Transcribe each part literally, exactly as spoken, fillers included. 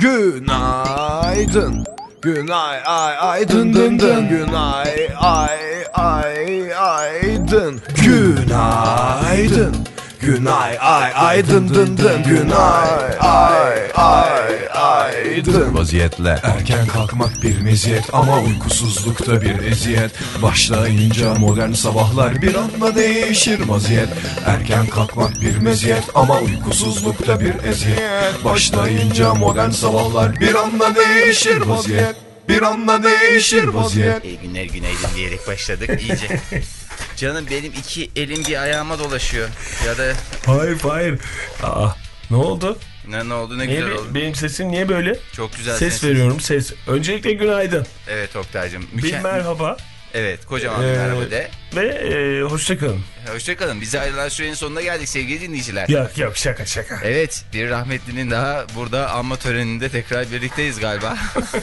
Günaydın. Günay ay ay dın dın dın. Günay ay ay ay dın. Günaydın. Günay ay ay dın dın dın. Günay ay ay ay dın. Vaziyetle erken kalkmak bir meziyet ama uykusuzlukta bir eziyet. Başlayınca modern sabahlar bir anda değişir vaziyet. Erken kalkmak bir meziyet ama uykusuzlukta bir eziyet. Başlayınca modern sabahlar bir anda değişir vaziyet. Bir anda değişir vaziyet. İyi günler günaydın diyerek başladık iyice. Canım benim iki elim bir ayağıma dolaşıyor. Ya da... Hayır hayır. Aa, ne oldu? Ne, ne oldu ne Niye güzel be, oldu. benim sesim niye böyle? Çok güzel ses sesin. veriyorum ses. Öncelikle günaydın. Evet Oktay'cığım. Bir Mükemmel. merhaba. Evet kocaman Ee, bir merhaba de. Ve e, hoşçakalın. Hoşçakalın. Bize ayrılan sürenin sonuna geldik sevgili dinleyiciler. Yok yok şaka şaka. Evet bir rahmetlinin daha burada anma töreninde tekrar birlikteyiz galiba.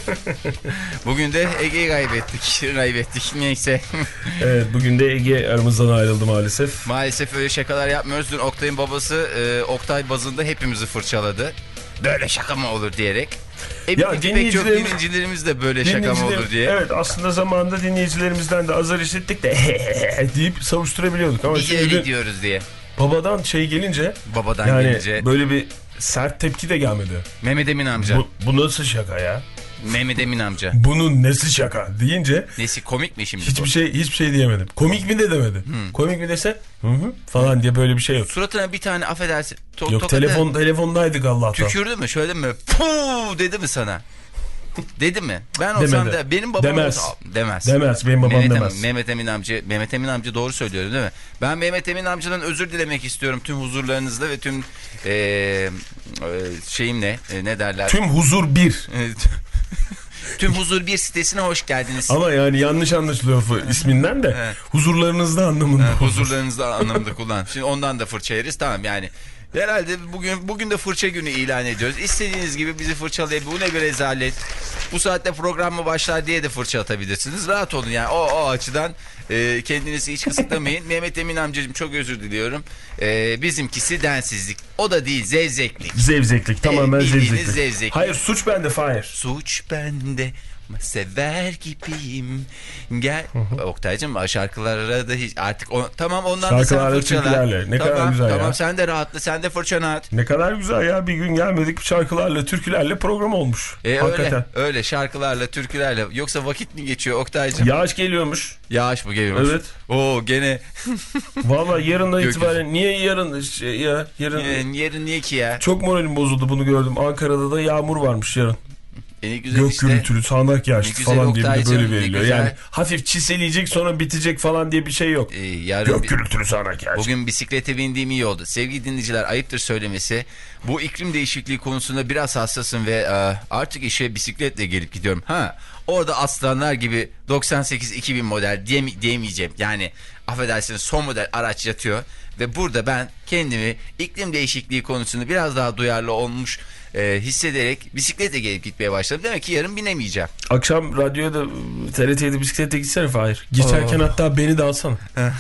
Bugün de Ege'yi kaybettik. Kaybettik neyse. Evet bugün de Ege aramızdan ayrıldı maalesef. Maalesef öyle şakalar yapmıyoruz. Dün Oktay'ın babası e, Oktay bazında hepimizi fırçaladı. Böyle şaka mı olur diyerek. Eminim Ya, ki pek çok dinleyicilerimiz- dinleyicilerimiz de böyle şaka mı olur diye. Evet aslında zamanında dinleyicilerimizden de azar işittik de deyip savuşturabiliyorduk. Ama Biz şimdi öyle diyoruz diye. babadan şey gelince Babadan yani gelince. böyle bir sert tepki de gelmedi. Mehmet Emin amca. Bu, bu nasıl şaka ya? Mehmet Emin amca. Bunun nesi şaka deyince Nesi komik mi şimdi hiçbir bu? şey hiçbir şey diyemedim. Komik mi de demedi. Komik mi dese hı hı falan diye böyle bir şey yok. Suratına bir tane affedersin. To Yok tokadı- telefon telefondaydık Allah'tan. Tükürdü mü şöyle mi? Puuu dedi mi sana? Dedi mi? Ben olsam Demedi. da benim babam Demez. olsa demez. Demez benim babam Mehmet, demez. Emin, Mehmet Emin amca, Mehmet Emin amca doğru söylüyorum değil mi? Ben Mehmet Emin amcadan özür dilemek istiyorum tüm huzurlarınızda ve tüm ee, e, şeyimle e, ne derler? Tüm huzur bir. Tüm Huzur bir sitesine hoş geldiniz. Ama yani yanlış anlaşılıyor bu isminden de. Evet. Huzurlarınızda anlamında. Ha, huzurlarınızda anlamında kullan. Şimdi ondan da fırça yeriz tamam yani. Herhalde bugün bugün de fırça günü ilan ediyoruz. İstediğiniz gibi bizi fırçalayıp bu ne bir rezalet. Bu saatte program mı başlar diye de fırça atabilirsiniz. Rahat olun yani o, o açıdan e, kendinizi hiç kısıtlamayın. Mehmet Emin amcacığım çok özür diliyorum. E, bizimkisi densizlik. O da değil zevzeklik. Zevzeklik tamamen bildiğiniz zevzeklik. zevzeklik. Hayır suç bende Fahir. Suç bende. Sever gibiyim. Gel. Oktay'cığım şarkılara da hiç artık o, tamam ondan da sen Şarkılarla, fırçala. türkülerle. Ne tamam, kadar güzel tamam, ya. sen de rahatla sen de fırçana at. Ne kadar güzel ya bir gün gelmedik şarkılarla türkülerle program olmuş. E, Hakikaten. öyle, öyle şarkılarla türkülerle yoksa vakit mi geçiyor Oktay'cığım? Yağış geliyormuş. Yağış mı geliyor? Evet. Oo gene. Vallahi yarından Gökyüzü. itibaren niye yarın şey ya yarın Yarın, yarın niye ki ya? çok moralim bozuldu bunu gördüm. Ankara'da da yağmur varmış yarın. E, ne güzel Gök işte. gürültülü sağanak yağışlı Ne güzel falan diye bir de Oktay'cığım, böyle ne veriliyor. güzel. Yani hafif çiseleyecek sonra bitecek falan diye bir şey yok. E, yarın Gök bir- gürültülü sağanak yağış. Bugün bisiklete bindiğim iyi oldu. Sevgili dinleyiciler ayıptır söylemesi. Bu iklim değişikliği konusunda biraz hassasım ve e, artık işe bisikletle gelip gidiyorum. Ha, orada aslanlar gibi doksan sekiz iki bin model diyem diyemeyeceğim. Yani affedersiniz son model araç yatıyor. Ve burada ben kendimi iklim değişikliği konusunda biraz daha duyarlı olmuş e, hissederek bisikletle gelip gitmeye başladım. Demek ki yarın binemeyeceğim. Akşam radyoya da T R T'de bisiklete gitsene Fahir. Geçerken hatta beni de alsana.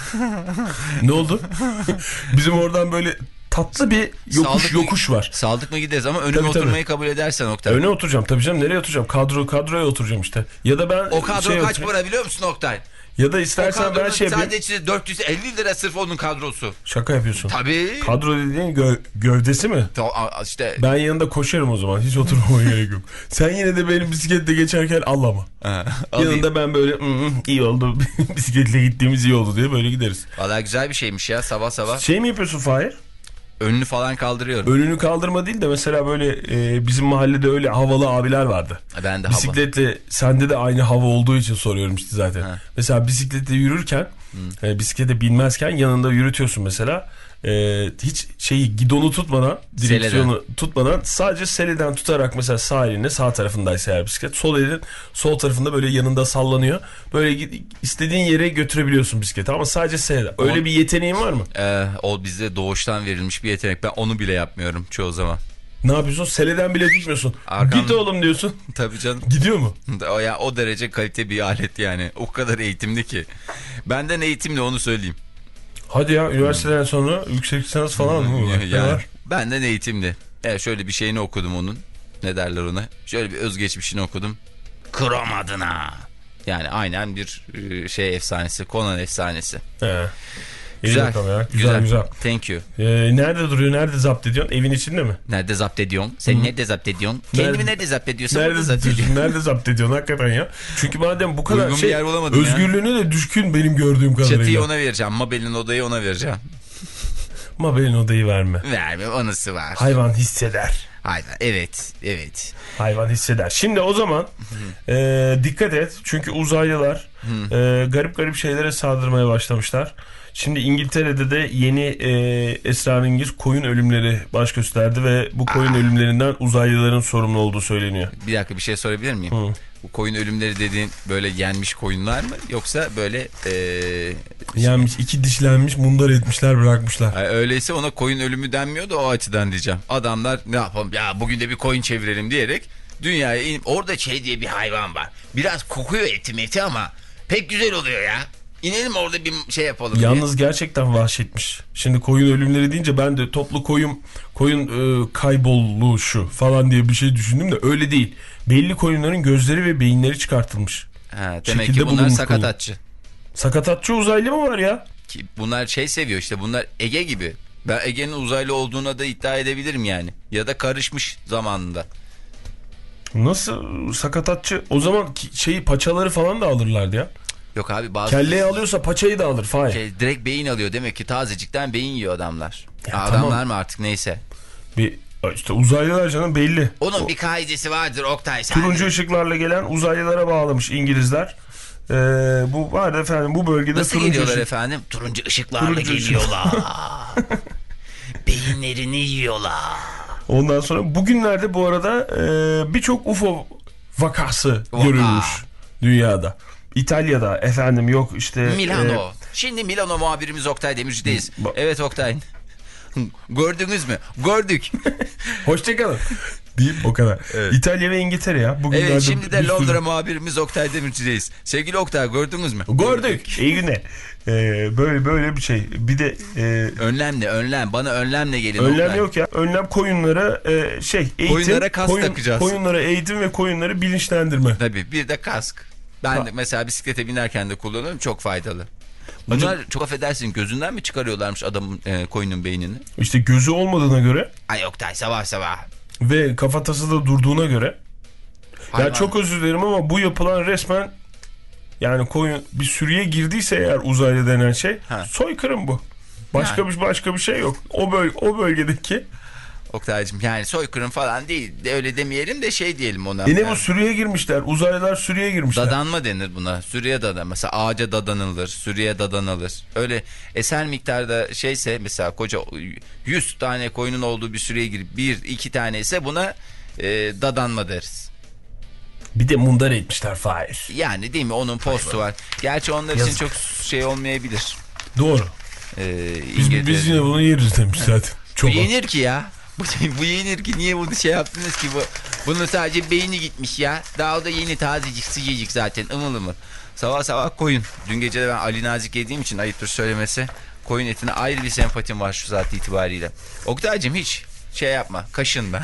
Ne oldu? Bizim oradan böyle tatlı bir yokuş Saldık mı- yokuş var. Saldık mı gideriz ama önüme Tabii, tabii. oturmayı kabul edersen Oktay. Öne oturacağım tabii canım. Nereye oturacağım? Kadro kadroya oturacağım işte. Ya da ben O kadro şey kaç oturayım. para biliyor musun Oktay? Ya da O istersen ben kadronun şey yapayım. sadece dört yüz elli lira sırf onun kadrosu. Şaka yapıyorsun. Tabii. Kadro dediğin gö- gövdesi mi? Ta- a- işte Ben yanında koşarım o zaman. Hiç oturmama gerek yok. Sen yine de benim bisikletle geçerken al ama. alayım. Yanında ben böyle "Hı, iyi oldu. Bisikletle gittiğimiz iyi oldu diye böyle gideriz. Vallahi güzel bir şeymiş ya sabah sabah. Şey mi yapıyorsun Fahir? Önünü falan kaldırıyorum. Önünü kaldırma değil de mesela böyle e, bizim mahallede öyle havalı abiler vardı. Ben de hava. Bisikletle sende de aynı hava olduğu için soruyorum işte zaten. Ha. Mesela bisikletle yürürken e, bisiklete binmezken yanında yürütüyorsun mesela. E, hiç şeyi gidonu tutmadan direksiyonu tutmadan sadece seleden tutarak mesela sağ eline sağ tarafındaysa eğer bisiklet sol elin sol tarafında böyle yanında sallanıyor. Böyle gid- istediğin yere götürebiliyorsun bisikleti ama sadece seleden. Öyle O- bir yeteneğin var mı? Ee, o bizde doğuştan verilmiş bir yetenek. Ben onu bile yapmıyorum çoğu zaman. Ne yapıyorsun? Seleden bile tutmuyorsun. Arkam- Git oğlum diyorsun. Tabii canım. Gidiyor mu? O, ya, o derece kalite bir alet yani. O kadar eğitimli ki. Benden eğitimli onu söyleyeyim. Hadi ya üniversiteden sonra yüksek lisans falan mı var? Ne Yani, var? benden eğitimli. Evet, şöyle bir şeyini okudum onun. ne derler ona? Şöyle bir özgeçmişini okudum. Krom adına. Yani aynen bir şey efsanesi. Conan efsanesi. He. Güzel. Ya. Güzel, güzel. güzel. Thank you. Ee, nerede duruyor? Nerede zapt ediyorsun? Evin içinde mi? Nerede zapt ediyorsun? Sen Hı. nerede zapt ediyorsun? Kendimi nerede, nerede zapt ediyorsun? Nerede zapt ediyorsun? Nerede zapt ediyorsun? Hakikaten ya. Çünkü madem bu kadar uygun şey, yer özgürlüğüne ya. de düşkün benim gördüğüm kadarıyla. Çatıyı ona vereceğim. Mabel'in odayı ona vereceğim. Mabel'in odayı verme. Verme, anısı var. Hayvan hisseder. Hayvan, evet, evet. Hayvan hisseder. Şimdi o zaman e, dikkat et. Çünkü uzaylılar e, garip garip şeylere saldırmaya başlamışlar. Şimdi İngiltere'de de yeni e, esrarengiz koyun ölümleri baş gösterdi ve bu koyun Aa. ölümlerinden uzaylıların sorumlu olduğu söyleniyor. Bir dakika, bir şey sorabilir miyim? Hı. Bu koyun ölümleri dediğin böyle yenmiş koyunlar mı? Yoksa böyle... E, yenmiş, iki dişlenmiş, mundar etmişler, bırakmışlar. Yani öyleyse ona koyun ölümü denmiyor da o açıdan diyeceğim. Adamlar ne yapalım ya bugün de bir koyun çevirelim diyerek dünyaya inip... Orada şey diye bir hayvan var. Biraz kokuyor eti meti ama pek güzel oluyor ya. İnelim orada bir şey yapalım. Yalnız diye. Gerçekten vahşetmiş. Şimdi koyun ölümleri deyince ben de toplu koyun koyun e, kayboluşu falan diye bir şey düşündüm de öyle değil. Belli koyunların gözleri ve beyinleri çıkartılmış. Ha, demek Şekilde ki bunlar sakatatçı. Koyun. Sakatatçı uzaylı mı var ya? Ki bunlar şey seviyor işte, bunlar Ege gibi. Ben Ege'nin uzaylı olduğuna da iddia edebilirim yani. Ya da karışmış zamanında. Nasıl sakatatçı? O zaman şeyi paçaları falan da alırlardı ya. Yok abi bazı... Kelleyi alıyorsa paçayı da alır Fahir. Şey, direkt beyin alıyor demek ki, tazecikten beyin yiyor adamlar. Ya, adamlar tamam. mı artık neyse. Bir işte uzaylılar canım belli. Onun o, bir kaidesi vardır Oktay. Turuncu ışıklarla gelen uzaylılara bağlamış İngilizler. Ee, bu var efendim bu bölgede. Nasıl turuncu geliyorlar ışık... efendim? Turuncu ışıklarla turuncu geliyorlar. Beyinlerini yiyorlar. Ondan sonra bugünlerde bu arada e, birçok U F O vakası Vaka. görülmüş dünyada. İtalya'da efendim yok işte. Milano. E... Şimdi Milano muhabirimiz Oktay Demirci'deyiz. Ba- evet Oktay. Gördünüz mü? Gördük. Hoşçakalın. Deyip o kadar. Evet. İtalya ve İngiltere ya. Bugünlerde evet şimdi de Londra sürü... muhabirimiz Oktay Demirci'deyiz. Sevgili Oktay gördünüz mü? Gördük. İyi günler. Ee, böyle böyle bir şey. Bir de e... önlem ne? Önlem. Bana önlemle gelin. Önlem Oktay. Yok ya. Önlem koyunlara e, şey eğitim. Koyunlara kask koyun, takacağız. Koyunlara eğitim ve koyunları bilinçlendirme. Tabii bir de kask. Ben ha. de mesela bisiklete binerken de kullanıyorum. Çok faydalı. Bunlar Acı... çok affedersin gözünden mi çıkarıyorlarmış adamın e, koyunun beynini? İşte gözü olmadığına göre. Ay Oktay sabah sabah. Ve kafatası da durduğuna göre. Hayvan. Ya çok özür dilerim ama bu yapılan resmen yani koyun bir sürüye girdiyse eğer uzaylı denen şey ha. soykırım bu. Başka yani. bir başka bir şey yok. O böl o bölgedeki. Oktay'cığım yani soykırım falan değil. De öyle demeyelim de şey diyelim ona. Yine yani. bu sürüye girmişler. Uzaylılar sürüye girmişler. Dadanma denir buna. Sürüye dadan. Mesela ağaca dadanılır. Sürüye dadanılır. Öyle eser miktarda şeyse mesela koca yüz tane koyunun olduğu bir sürüye girip bir iki tane ise buna e, dadanma deriz. Bir de mundar etmişler Fahir. Yani değil mi? Onun postu var. Gerçi onlar Yazık. için çok şey olmayabilir. Doğru. Ee, biz, biz yine bunu yeriz demiş zaten. Çok bu yenir ki ya. Bu, bu yenir ki niye bunu şey yaptınız ki bu? Bunun sadece beyni gitmiş ya. Daha o da yeni tazecik sıcacık zaten ımıl ımıl. Sabah sabah koyun. Dün gece de ben Ali Nazik yediğim için ayıptır söylemesi. Koyun etine ayrı bir sempatim var şu saat itibariyle. Oktay'cığım hiç şey yapma kaşınma.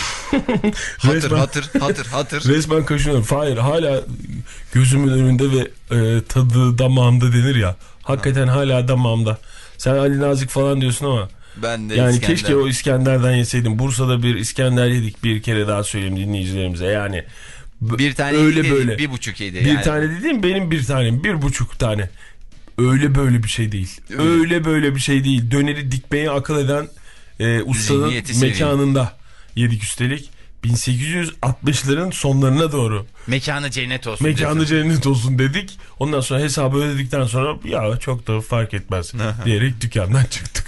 hatır, resmen, hatır hatır hatır. Resmen kaşınıyorum. Hayır hala gözümün önünde ve e, tadı damağımda denir ya. Hakikaten ha. hala damağımda. Sen Ali Nazik falan diyorsun ama. Ben de yani İskender. Keşke o İskender'den yeseydim. Bursa'da bir İskender yedik, bir kere daha söyleyeyim dinleyicilerimize. Yani bir tane öyle yedik, böyle bir buçuk yedi. Bir yani. tane dediğim benim bir tanem, bir buçuk tane. Öyle böyle bir şey değil. Öyle, öyle böyle bir şey değil. Döneri dikmeye akıl eden e, ustanın mekanında yedik üstelik. bin sekiz yüz altmışların sonlarına doğru. Mekanı cennet olsun. Mekanı dedim. cennet olsun dedik. Ondan sonra hesabı ödedikten sonra ya çok da fark etmez diyerek dükkandan çıktık.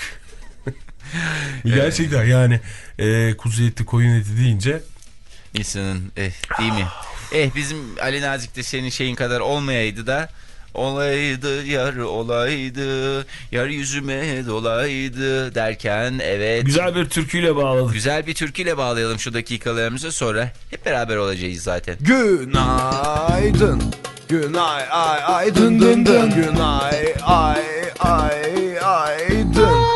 Gerçekten yani e, kuzu eti koyun eti deyince insanın eh, değil mi? Eh bizim Ali Nazik de senin şeyin kadar olmayaydı da olaydı yar olaydı yar yüzüme dolaydı derken evet. Güzel bir türküyle bağladık. Güzel bir türküyle bağlayalım şu dakikalarımızı, sonra hep beraber olacağız zaten. Günaydın. Günay ay ay dın dın dın. Günay ay ay ay dın.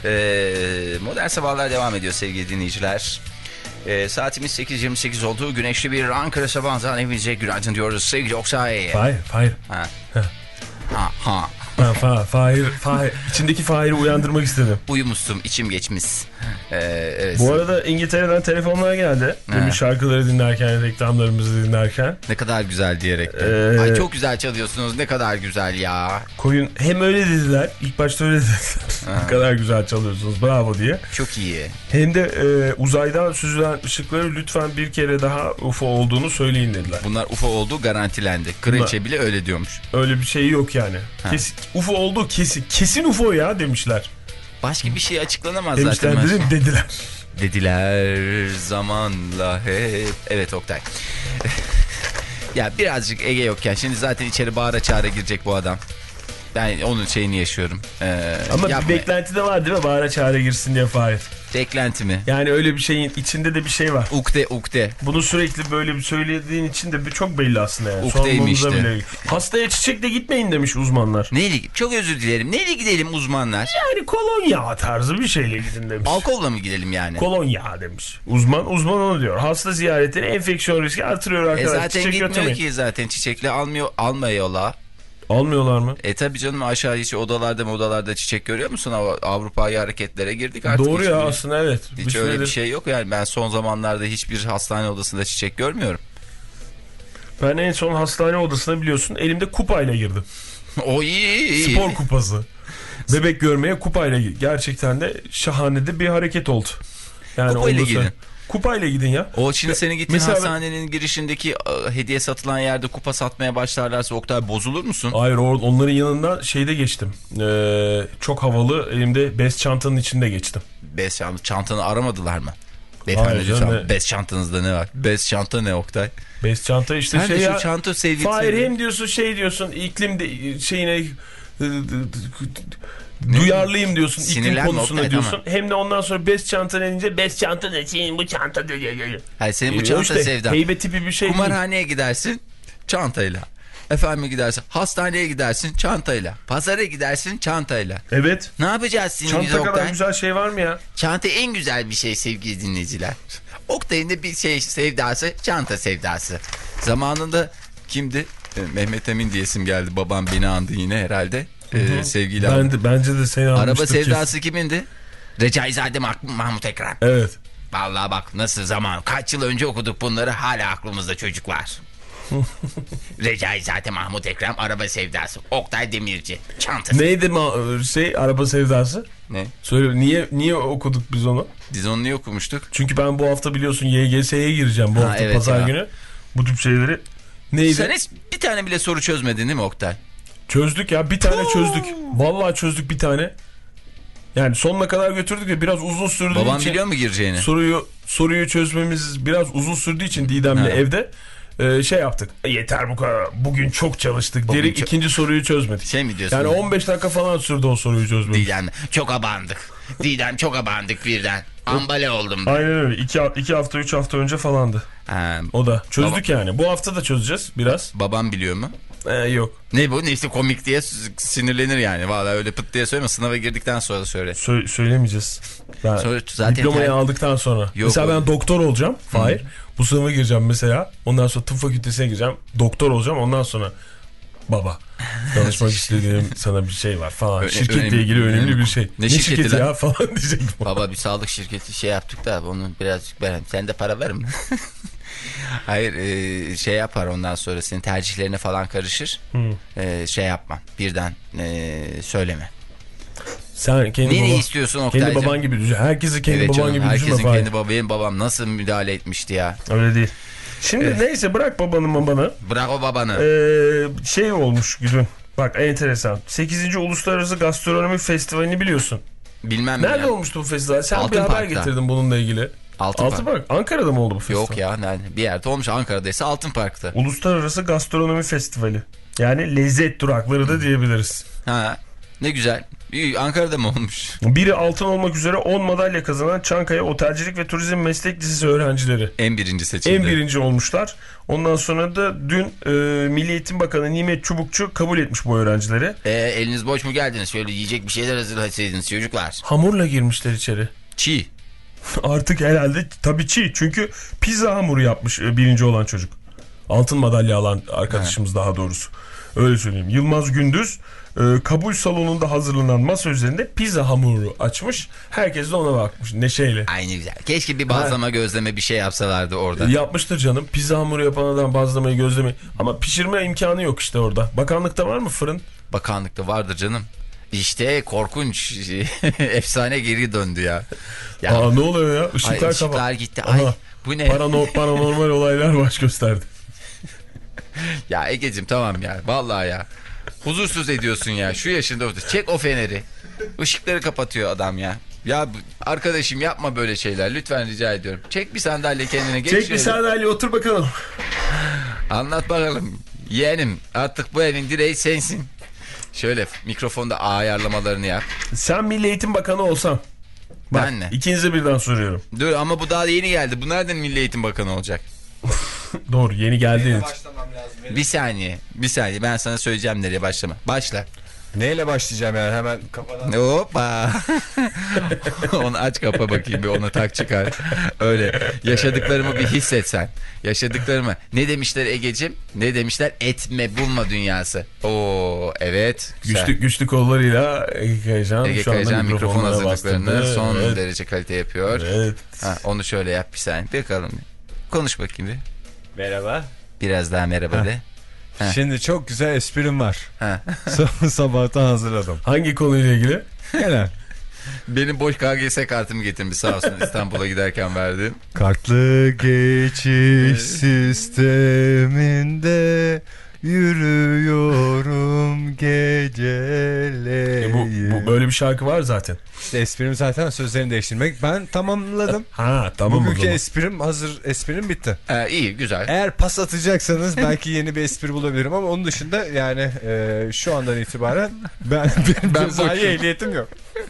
Ee, Modern Sabahlar devam ediyor sevgili dinleyiciler. Ee, saatimiz sekiz yirmi sekiz oldu. Güneşli bir Ankara sabahından hepinize günaydın diyoruz sevgili Oksay. Hayır, hayır. Ha. Ha, ha. Ha, fa, Fahir, Fahir. İçindeki Fahir'i uyandırmak istedim. Uyumuştum, içim geçmiş. Ee, evet. Bu arada İngiltere'den telefonlar geldi. Demin şarkıları dinlerken, reklamlarımızı dinlerken. Ne kadar güzel diyerek. Ee, Ay çok güzel çalıyorsunuz, ne kadar güzel ya. Koyun hem öyle dediler, ilk başta öyle dediler. Ne kadar güzel çalıyorsunuz, bravo diye. Çok iyi. Hem de e, uzaydan süzülen ışıkları lütfen bir kere daha U F O olduğunu söyleyin dediler. Bunlar U F O olduğu garantilendi. Kraliçe bile öyle diyormuş. Öyle bir şey yok yani. Kesin, U F O olduğu kesin. Kesin U F O ya demişler. Başka bir şey açıklanamaz demişler, zaten. Dedim, dediler. Dediler zamanla hep. Evet Oktay. Ya birazcık Ege yokken şimdi zaten içeri bağıra çağıra girecek bu adam. Ben onun şeyini yaşıyorum. Ee, Ama yapma. bir beklenti de var değil mi? Bağıra çağıra girsin diye Fahir. Beklenti mi? Yani öyle bir şeyin içinde de bir şey var. Ukde ukde. Bunu sürekli böyle bir söylediğin için de çok belli aslında yani. Ukteymiş işte. Bile. Hastaya çiçekle gitmeyin demiş uzmanlar. Neyle? Çok özür dilerim. Neyle gidelim uzmanlar? Yani kolonya tarzı bir şeyle gidin demiş. Alkolla mı gidelim yani? Kolonya demiş. Uzman uzman onu diyor. Hasta ziyaretleri enfeksiyon riski artırıyor E arkadaşlar. zaten Çiçek gitmiyor götürmeyin. ki zaten çiçekle almıyor almıyorlar. Almıyorlar mı? E tabi canım aşağı hiç odalarda mı odalarda çiçek görüyor musun? Avrupa'ya hareketlere girdik artık. Doğru ya bir, aslında evet. Hiç bir öyle süredir... bir şey yok yani ben son zamanlarda hiçbir hastane odasında çiçek görmüyorum. Ben en son hastane odasına biliyorsun elimde kupayla girdim. O iyi. Spor kupası. Bebek görmeye kupayla girdim. Gerçekten de şahane de bir hareket oldu. Yani kupayla gidin. Sonra... Kupayla gidin ya. O şimdi senin gittiğin mesela hastanenin girişindeki hediye satılan yerde kupa satmaya başlarlarsa Oktay bozulur musun? Hayır onların yanından şeyde geçtim. Ee, çok havalı elimde bez çantanın içinde geçtim. Bez çantanı, çantanı aramadılar mı? Beyefendi çanta, bez çantanızda ne var? Bez çanta ne Oktay? Bez çanta işte sen şey ya. Çanta sevgili. Fahir hem diyorsun şey diyorsun iklim de, şeyine duyarlıyım diyorsun iklim konusunda Oktay, diyorsun. Tamam. Hem de ondan sonra bez çantan elince bez çanta da senin bu çanta da. Hayır senin bu çanta işte, sevdan. Heybe tipi bir şey. Kumarhaneye değil. Gidersin çantayla. Efendim gidersin hastaneye gidersin çantayla. Pazara gidersin çantayla. Evet. Ne yapacağız senin çanta güzel kadar Oktay? Güzel şey var mı ya? Çanta en güzel bir şey sevgili dinleyiciler. Oktay'ın da bir şey sevdası çanta sevdası. Zamanında kimdi? Mehmet Emin diyesim geldi. Babam beni andı yine herhalde. Ee, sevgili ben de, bence de seni anmıştır. Araba sevdası kesin. Kimindi? Recaizade Mahmut Ekrem. Evet. Vallahi bak nasıl zaman. Kaç yıl önce okuduk bunları hala aklımızda çocuklar. Recaizade Mahmut Ekrem araba sevdası. Oktay Demirci çantası. Neydi ma- şey araba sevdası? Ne? Söyle niye niye okuduk biz onu? Biz onu niye okumuştuk? Çünkü ben bu hafta biliyorsun Y G S'ye gireceğim bu ha, hafta evet pazar ya. günü. Bu tip şeyleri. Neydi? Sen hiç bir tane bile soru çözmedin değil mi Oktay? Çözdük ya bir tane çözdük. Vallahi çözdük bir tane. Yani sonuna kadar götürdük ya biraz uzun sürdüğü Babam için. Babam biliyor mu gireceğini? Soruyu soruyu çözmemiz biraz uzun sürdüğü için Didem'le ha. evde e, şey yaptık. Yeter bu kadar. Bugün çok çalıştık. Bugün Dedik çok... ikinci soruyu çözmedik. Şey mi diyorsun? Yani on beş dakika falan sürdü o soruyu çözmedik. Didem çok abandık. Didem çok abandık birden. Ambale oldum ben. Aynen öyle. İki, iki hafta üç hafta önce falandı. Ha. O da çözdük Baba... yani. Bu hafta da çözeceğiz biraz. Babam biliyor mu? Ee, yok. Ne bu? Neyse komik diye sinirlenir yani. Vallahi öyle pıt diye söyleme. Sınava girdikten sonra söyle. Sö- söylemeyeceğiz. Ben sonra, zaten diplomayı ter... aldıktan sonra. Yok, mesela ben doktor olacağım. Fahir. Bu sınava gireceğim mesela. Ondan sonra tıp fakültesine gireceğim. Doktor olacağım. Ondan sonra baba danışmak istediğim sana bir şey var falan. Ö- Şirketle önemli, ilgili önemli, önemli bir şey. Ne, ne şirketi, şirketi ya falan diyecektim. Baba bir sağlık şirketi şey yaptık da onu birazcık ben. Sen de para ver mi? Hayır e, şey yapar ondan sonra senin tercihlerine falan karışır. E, şey yapma birden e, söyleme. Sen kendi ne, baba, ne istiyorsun Oktay'cığım? Kendi baban gibi düşün. Herkesi kendi evet, baban canım, gibi herkesin düşünme. Herkesin kendi baba. Benim babam nasıl müdahale etmişti ya. Öyle değil. Şimdi evet. Neyse bırak babanı babanı. Bırak o babanı. Ee, şey olmuş Gülün. Bak enteresan. sekizinci Uluslararası Gastronomi Festivali'ni biliyorsun. Bilmem Nerede ya. olmuştu bu festival? Sen Altın bir haber Park'ta. Getirdin bununla ilgili. Altın, Altın Park. Park. Ankara'da mı oldu bu festival? Yok ya nerede? Bir yerde olmuş. Ankara'daysa Altın Park'ta. Uluslararası Gastronomi Festivali. Yani lezzet durakları da diyebiliriz. Ha. Ne güzel. İyi, Ankara'da mı olmuş? Biri altın olmak üzere on madalya kazanan Çankaya Otelcilik ve Turizm Meslek Lisesi öğrencileri. En birinci seçildi. En birinci olmuşlar. Ondan sonra da dün e, Milli Eğitim Bakanı Nimet Çubukçu kabul etmiş bu öğrencileri. E, eliniz boş mu geldiniz? Şöyle yiyecek bir şeyler hazırlasaydınız çocuklar. Hamurla girmişler içeri. Çiğ. Artık herhalde tabii çiğ. Çünkü pizza hamuru yapmış e, birinci olan çocuk. Altın madalya alan arkadaşımız ha. Daha doğrusu. Öyle söyleyeyim. Yılmaz Gündüz e, kabul salonunda hazırlanan masa üzerinde pizza hamuru açmış. Herkes de ona bakmış neşeyle. Aynı güzel. Keşke bir bazlama ha. gözleme bir şey yapsalardı orada. E, yapmıştır canım. Pizza hamuru yapan adam bazlamayı gözleme. Ama pişirme imkanı yok işte orada. Bakanlıkta var mı fırın? Bakanlıkta vardır canım. İşte korkunç efsane geri döndü ya. ya. Aa, ne oluyor ya? Işıklar, Ay, ışıklar kapat. gitti. Ay, Aha, bu ne? Parano paranormal olaylar baş gösterdi. Ya Egeciğim tamam ya. Vallahi ya. Huzursuz ediyorsun ya. Şu yaşında çek o feneri. Işıkları kapatıyor adam ya. Ya arkadaşım yapma böyle şeyler. Lütfen rica ediyorum. Çek bir sandalye kendine. Geç Çek şöyle. bir sandalye otur bakalım. Anlat bakalım. Yeğenim artık bu evin direği sensin. Şöyle mikrofonda ayarlamalarını yap. Sen Milli Eğitim Bakanı olsan. Bak, ben ne? İkinize birden soruyorum. Dur ama bu daha yeni geldi. Bu nereden Milli Eğitim Bakanı olacak? Doğru yeni geldi. Bir saniye. Bir saniye ben sana söyleyeceğim nereye başlama. Başla. Neyle başlayacağım yani hemen kafadan? Hoppa. Onu aç kapa bakayım bir onu tak çıkar. Öyle yaşadıklarımı bir hissetsen. Yaşadıklarımı. Ne demişler Egeciğim? Ne demişler? Etme bulma dünyası. Oo evet. Güzel. Güçlü, güçlü kollarıyla Ege Kayacan Ege şu anda Kayacan mikrofon hazırlıklarını bastırdı. son evet. derece kalite yapıyor. Evet. Ha, onu şöyle yap bir saniye. Bakalım. Konuş bakayım bir. Merhaba. Biraz daha merhaba de. Ha. Şimdi çok güzel esprim var. Ha. Sabahtan hazırladım. Hangi konuyla ilgili? Genel. Benim boş K G S kartımı getirmiş sağ olsun İstanbul'a giderken verdim. Kartlı geçiş sisteminde yürüyorum geceleri. E bu, bu böyle bir şarkı var zaten. İşte esprim zaten sözlerini değiştirmek. Ben tamamladım. Ha tamam. Bugünkü esprim hazır, esprim bitti. Ee, iyi güzel. Eğer pas atacaksanız belki yeni bir espri bulabilirim ama onun dışında yani e, şu andan itibaren ben benim Ben cezai boşum. ehliyetim yok.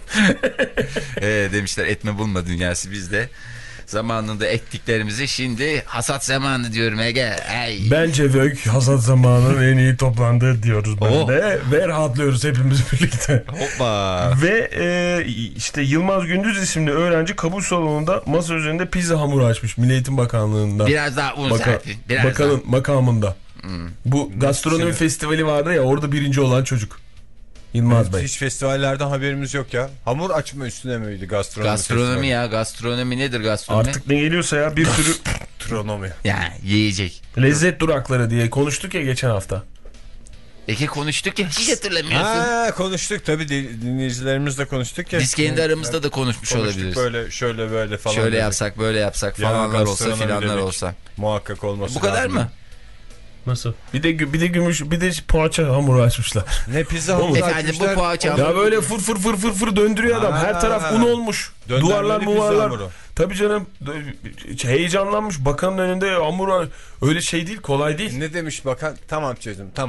ee, demişler etme bulma dünyası bizde. Zamanında ektiklerimizi şimdi hasat zamanı diyorum Ege. Hey. Bence Vök hasat zamanının en iyi toplandığı diyoruz ben Oh. de. Ve rahatlıyoruz hepimiz birlikte. Hoppa. Ve e, işte Yılmaz Gündüz isimli öğrenci kabul salonunda masa üzerinde pizza hamuru açmış Milli Eğitim Bakanlığı'nda. Biraz daha un Baka, serpin. Biraz bakanın daha. makamında. Hmm. Bu gastronomi Şimdi- festivali vardı ya orada birinci olan çocuk. Yılmaz Bey. Hiç festivallerden haberimiz yok ya. Hamur açma üstüne miydi gastronomi? Gastronomi festivali? ya gastronomi nedir gastronomi? Artık ne geliyorsa ya bir sürü Gastronomi. Ya yiyecek. lezzet durakları diye konuştuk ya geçen hafta. Ege konuştuk ya hiç hatırlamıyorsun. Ha konuştuk tabii dinleyicilerimizle konuştuk ya. Biz kendi aramızda da konuşmuş konuştuk olabiliriz. böyle şöyle böyle falan. Şöyle dedik. yapsak böyle yapsak Ya, falanlar olsa gastronomi filanlar dedik. olsa. Muhakkak olması Bu kadar lazım. mı? Nasıl? Bir de gü- bir de gümüş bir de poğaça hamuru açmışlar. Ne pizza hamuru Efendim bu açmışlar. poğaça Ya böyle fır fır fır fır fır döndürüyor adam. Her Ha. taraf un olmuş. Döndürmeli Duvarlar pizza muvarlar. hamuru. Tabii canım heyecanlanmış. Bakanın önünde hamur öyle şey değil kolay değil. Ne demiş bakan? Tamam çocuğum tamam.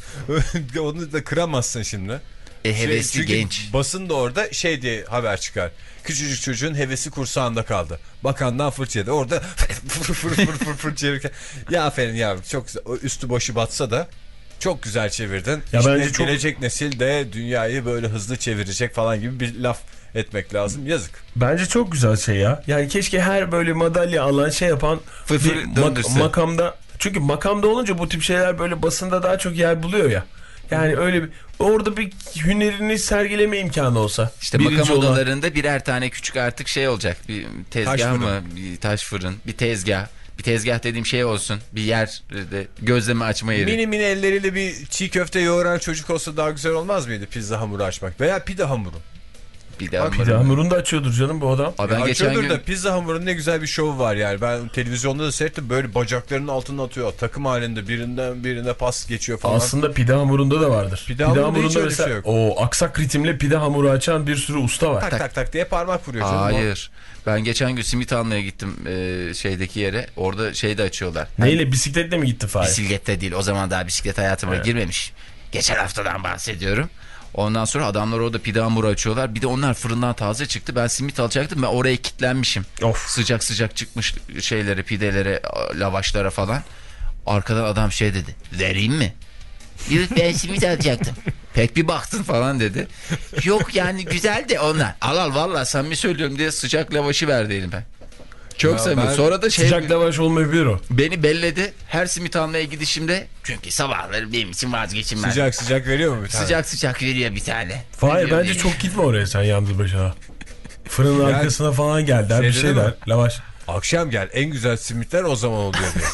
Onu da kıramazsın şimdi. E, hevesli çünkü genç. Basın da orada şey diye haber çıkar. Küçücük çocuğun hevesi kursağında kaldı. Bakandan fırça yedi. Orada fır fır fır fır fır çevirirken. Ya aferin ya çok güzel. O üstü başı batsa da çok güzel çevirdin. Ya İşte bence çok- gelecek nesil de dünyayı böyle hızlı çevirecek falan gibi bir laf etmek lazım. Yazık. Bence çok güzel şey ya. Yani keşke her böyle madalya alan şey yapan Fır fır bir mak- döndürse. makamda. Çünkü makamda olunca bu tip şeyler böyle basında daha çok yer buluyor ya. Yani öyle bir orada bir hünerini sergileme imkanı olsa. İşte Birinci makam olan- odalarında birer tane küçük artık şey olacak. Bir tezgah Taş mı? Bir taş fırın. Bir tezgah. Bir tezgah dediğim şey olsun. Bir yer de gözleme açma yeri. Mini mini elleriyle bir çiğ köfte yoğuran çocuk olsa daha güzel olmaz mıydı pizza hamuru açmak? Veya pide hamuru. Bir daha Bir de hamurunu da açıyordur canım bu adam. Aa, ben Ya geçen açıyordur gün da pizza hamurunun ne güzel bir şovu var yani. Ben televizyonda da seyrettim böyle bacaklarının altına atıyor. Takım halinde birinden birine pas geçiyor falan. Aslında pide hamurunda da vardır. Pide hamurunda hiç öyle mesela şey yok. o aksak ritimle pide hamuru açan bir sürü usta var. tak tak tak diye parmak vuruyor. canım. hayır. Ben geçen gün simit almaya gittim e, şeydeki yere. Orada şey de açıyorlar. Neyle bisikletle mi gitti Fahir? Bisiklette değil. O zaman daha bisiklet hayatıma Evet. girmemiş. Geçen haftadan bahsediyorum. Ondan sonra adamlar orada pide hamuru açıyorlar. Bir de onlar fırından taze çıktı. Ben simit alacaktım. Ben oraya kilitlenmişim. Of. Sıcak sıcak çıkmış şeylere, pidelere, lavaşlara falan. Arkadan adam şey dedi. Vereyim mi? Yok, ben simit alacaktım. Pek bir baktın falan dedi. Yok yani güzel de onlar. Al al valla samimi söylüyorum diye sıcak lavaşı verdi elime. Çok samimi. ben- Sonra da şey Sıcak lavaş olmayabilir o. beni belledi. Her simit almaya gidişimde. Çünkü sabahları benim için vazgeçilmez. Sıcak sıcak veriyor mu bir tane? Sıcak sıcak veriyor bir tane. Hayır Veriyor, bence veriyor. çok gitme oraya sen yalnız başına. Fırının Yani- arkasına falan gel der bir Şeyde şey değil der. mi? Lavaş. Akşam gel en güzel simitler o zaman oluyor diye.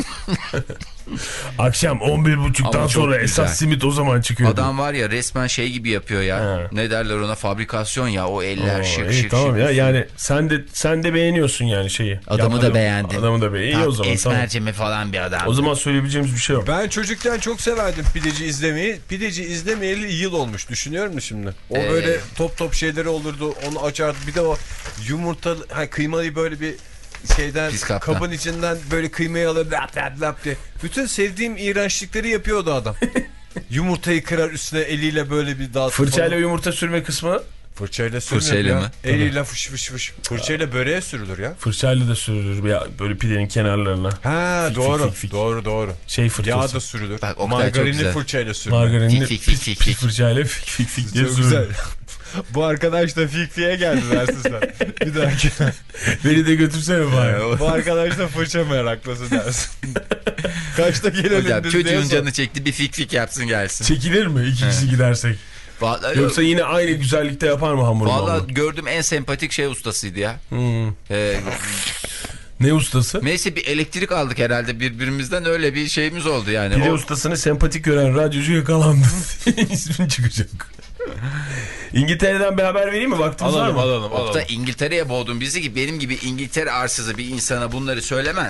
Akşam on bir buçuktan Ama çok sonra güzel. esas simit o zaman çıkıyor. Adam var ya resmen şey gibi yapıyor ya. He. Ne derler ona, fabrikasyon ya, o eller Oo, şık iyi, şık tamam şık. ya yani sen de sen de beğeniyorsun yani şeyi. Adamı da Yapma- beğendin. Adamı da beğendin. İyi Tam o zaman tamam. esmerceme falan bir adam. O zaman söyleyebileceğimiz bir şey yok. Ben çocukken çok severdim pideci izlemeyi. Pideci izlemeyeli yıl olmuş. Düşünüyorum da şimdi. O Ee? böyle top top şeyleri olurdu. Onu açardı. Bir de o yumurta, hani kıymayı böyle bir şeyden, Pis kaptan. kabın içinden böyle kıymayı alır lap lap lap diye. Bütün sevdiğim iğrençlikleri yapıyordu adam. Yumurtayı kırar üstüne eliyle böyle bir dağıtır. Fırçayla falan. yumurta sürme kısmı Fırçayla sürülür Fırçayla ya. mı? Eliyle fış fış fış. Fırçayla böreğe sürülür ya. fırçayla da sürülür ya böyle pidenin kenarlarına. Ha Fik, doğru. fik, fik, fik. Doğru doğru. Şey Yağ fırçası. da sürülür. Bak, Oktay çok Margarini güzel. fırçayla sürülür. Margarinini Fik, fik, pis, fik, pis fik. fırçayla fik fik fik diye Çok sürülür. güzel. Bu arkadaş da fikriye geldi dersin sen. Bir dahaki. Beni de götürsene bari. Bu arkadaş da fırça meraklısı dersin. Kaçta gelelim Hocam biz diye çocuğun sor. canı çekti, bir fik fik yapsın gelsin. Çekilir mi iki kişi gidersek? Vallahi, Yoksa yine aynı güzellikte yapar mı hamuru? vallahi gördüğüm en sempatik şey ustasıydı ya. Hmm. Ee, Ne ustası? neyse bir elektrik aldık herhalde birbirimizden, öyle bir şeyimiz oldu yani. Pide O- ustasını sempatik gören radyocu yakalandı. İsmin çıkacak. İngiltere'den bir haber vereyim mi? Vaktimiz var Alalım mı? alalım alalım. Oktay, İngiltere'ye boğdun bizi ki benim gibi İngiltere arsızı bir insana bunları söylemen.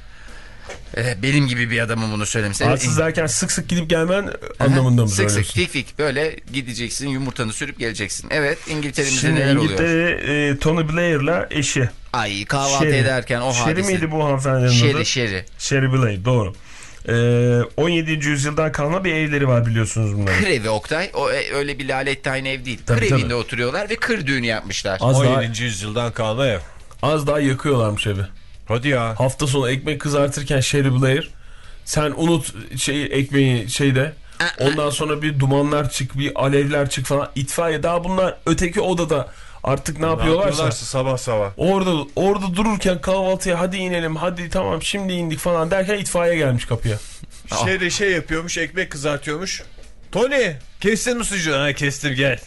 Ee, benim gibi bir adamın bunu söylemesi. Evet, Arsız derken sık sık gidip gelmen anlamında mı sık sık söylüyorsun? fik fik böyle gideceksin, yumurtanı sürüp geleceksin. Evet, İngiltere'mizde Şimdi neler oluyor? İngiltere e, Tony Blair'la eşi. Ay kahvaltı Sherry. ederken o Sherry hadise. miydi bu hanımefendinin Sherry adı? Sherry. Sherry Blair doğru. Ee, on yedinci yüzyıldan kalma bir evleri var biliyorsunuz bunları. Kır evi Oktay. O e, öyle bir lalettayn ev değil. Tabii, kır tabii. evinde oturuyorlar ve kır düğünü yapmışlar. Az on daha, yedinci yüzyıldan kalma ev. az daha yakıyorlarmış evi. Hadi ya. Hafta sonu ekmek kızartırken Sherry Blair sen unut şeyi ekmeği şeyde ondan sonra bir dumanlar çık bir alevler çık falan itfaiye daha bunlar öteki odada artık ne yapıyorlarsa, yapıyorlarsa sabah sabah. orada orada dururken kahvaltıya hadi inelim hadi tamam şimdi indik falan derken itfaiye gelmiş kapıya. Şey de şey yapıyormuş, ekmek kızartıyormuş. Tony kestin mi sucuğu? Ha kestim gel.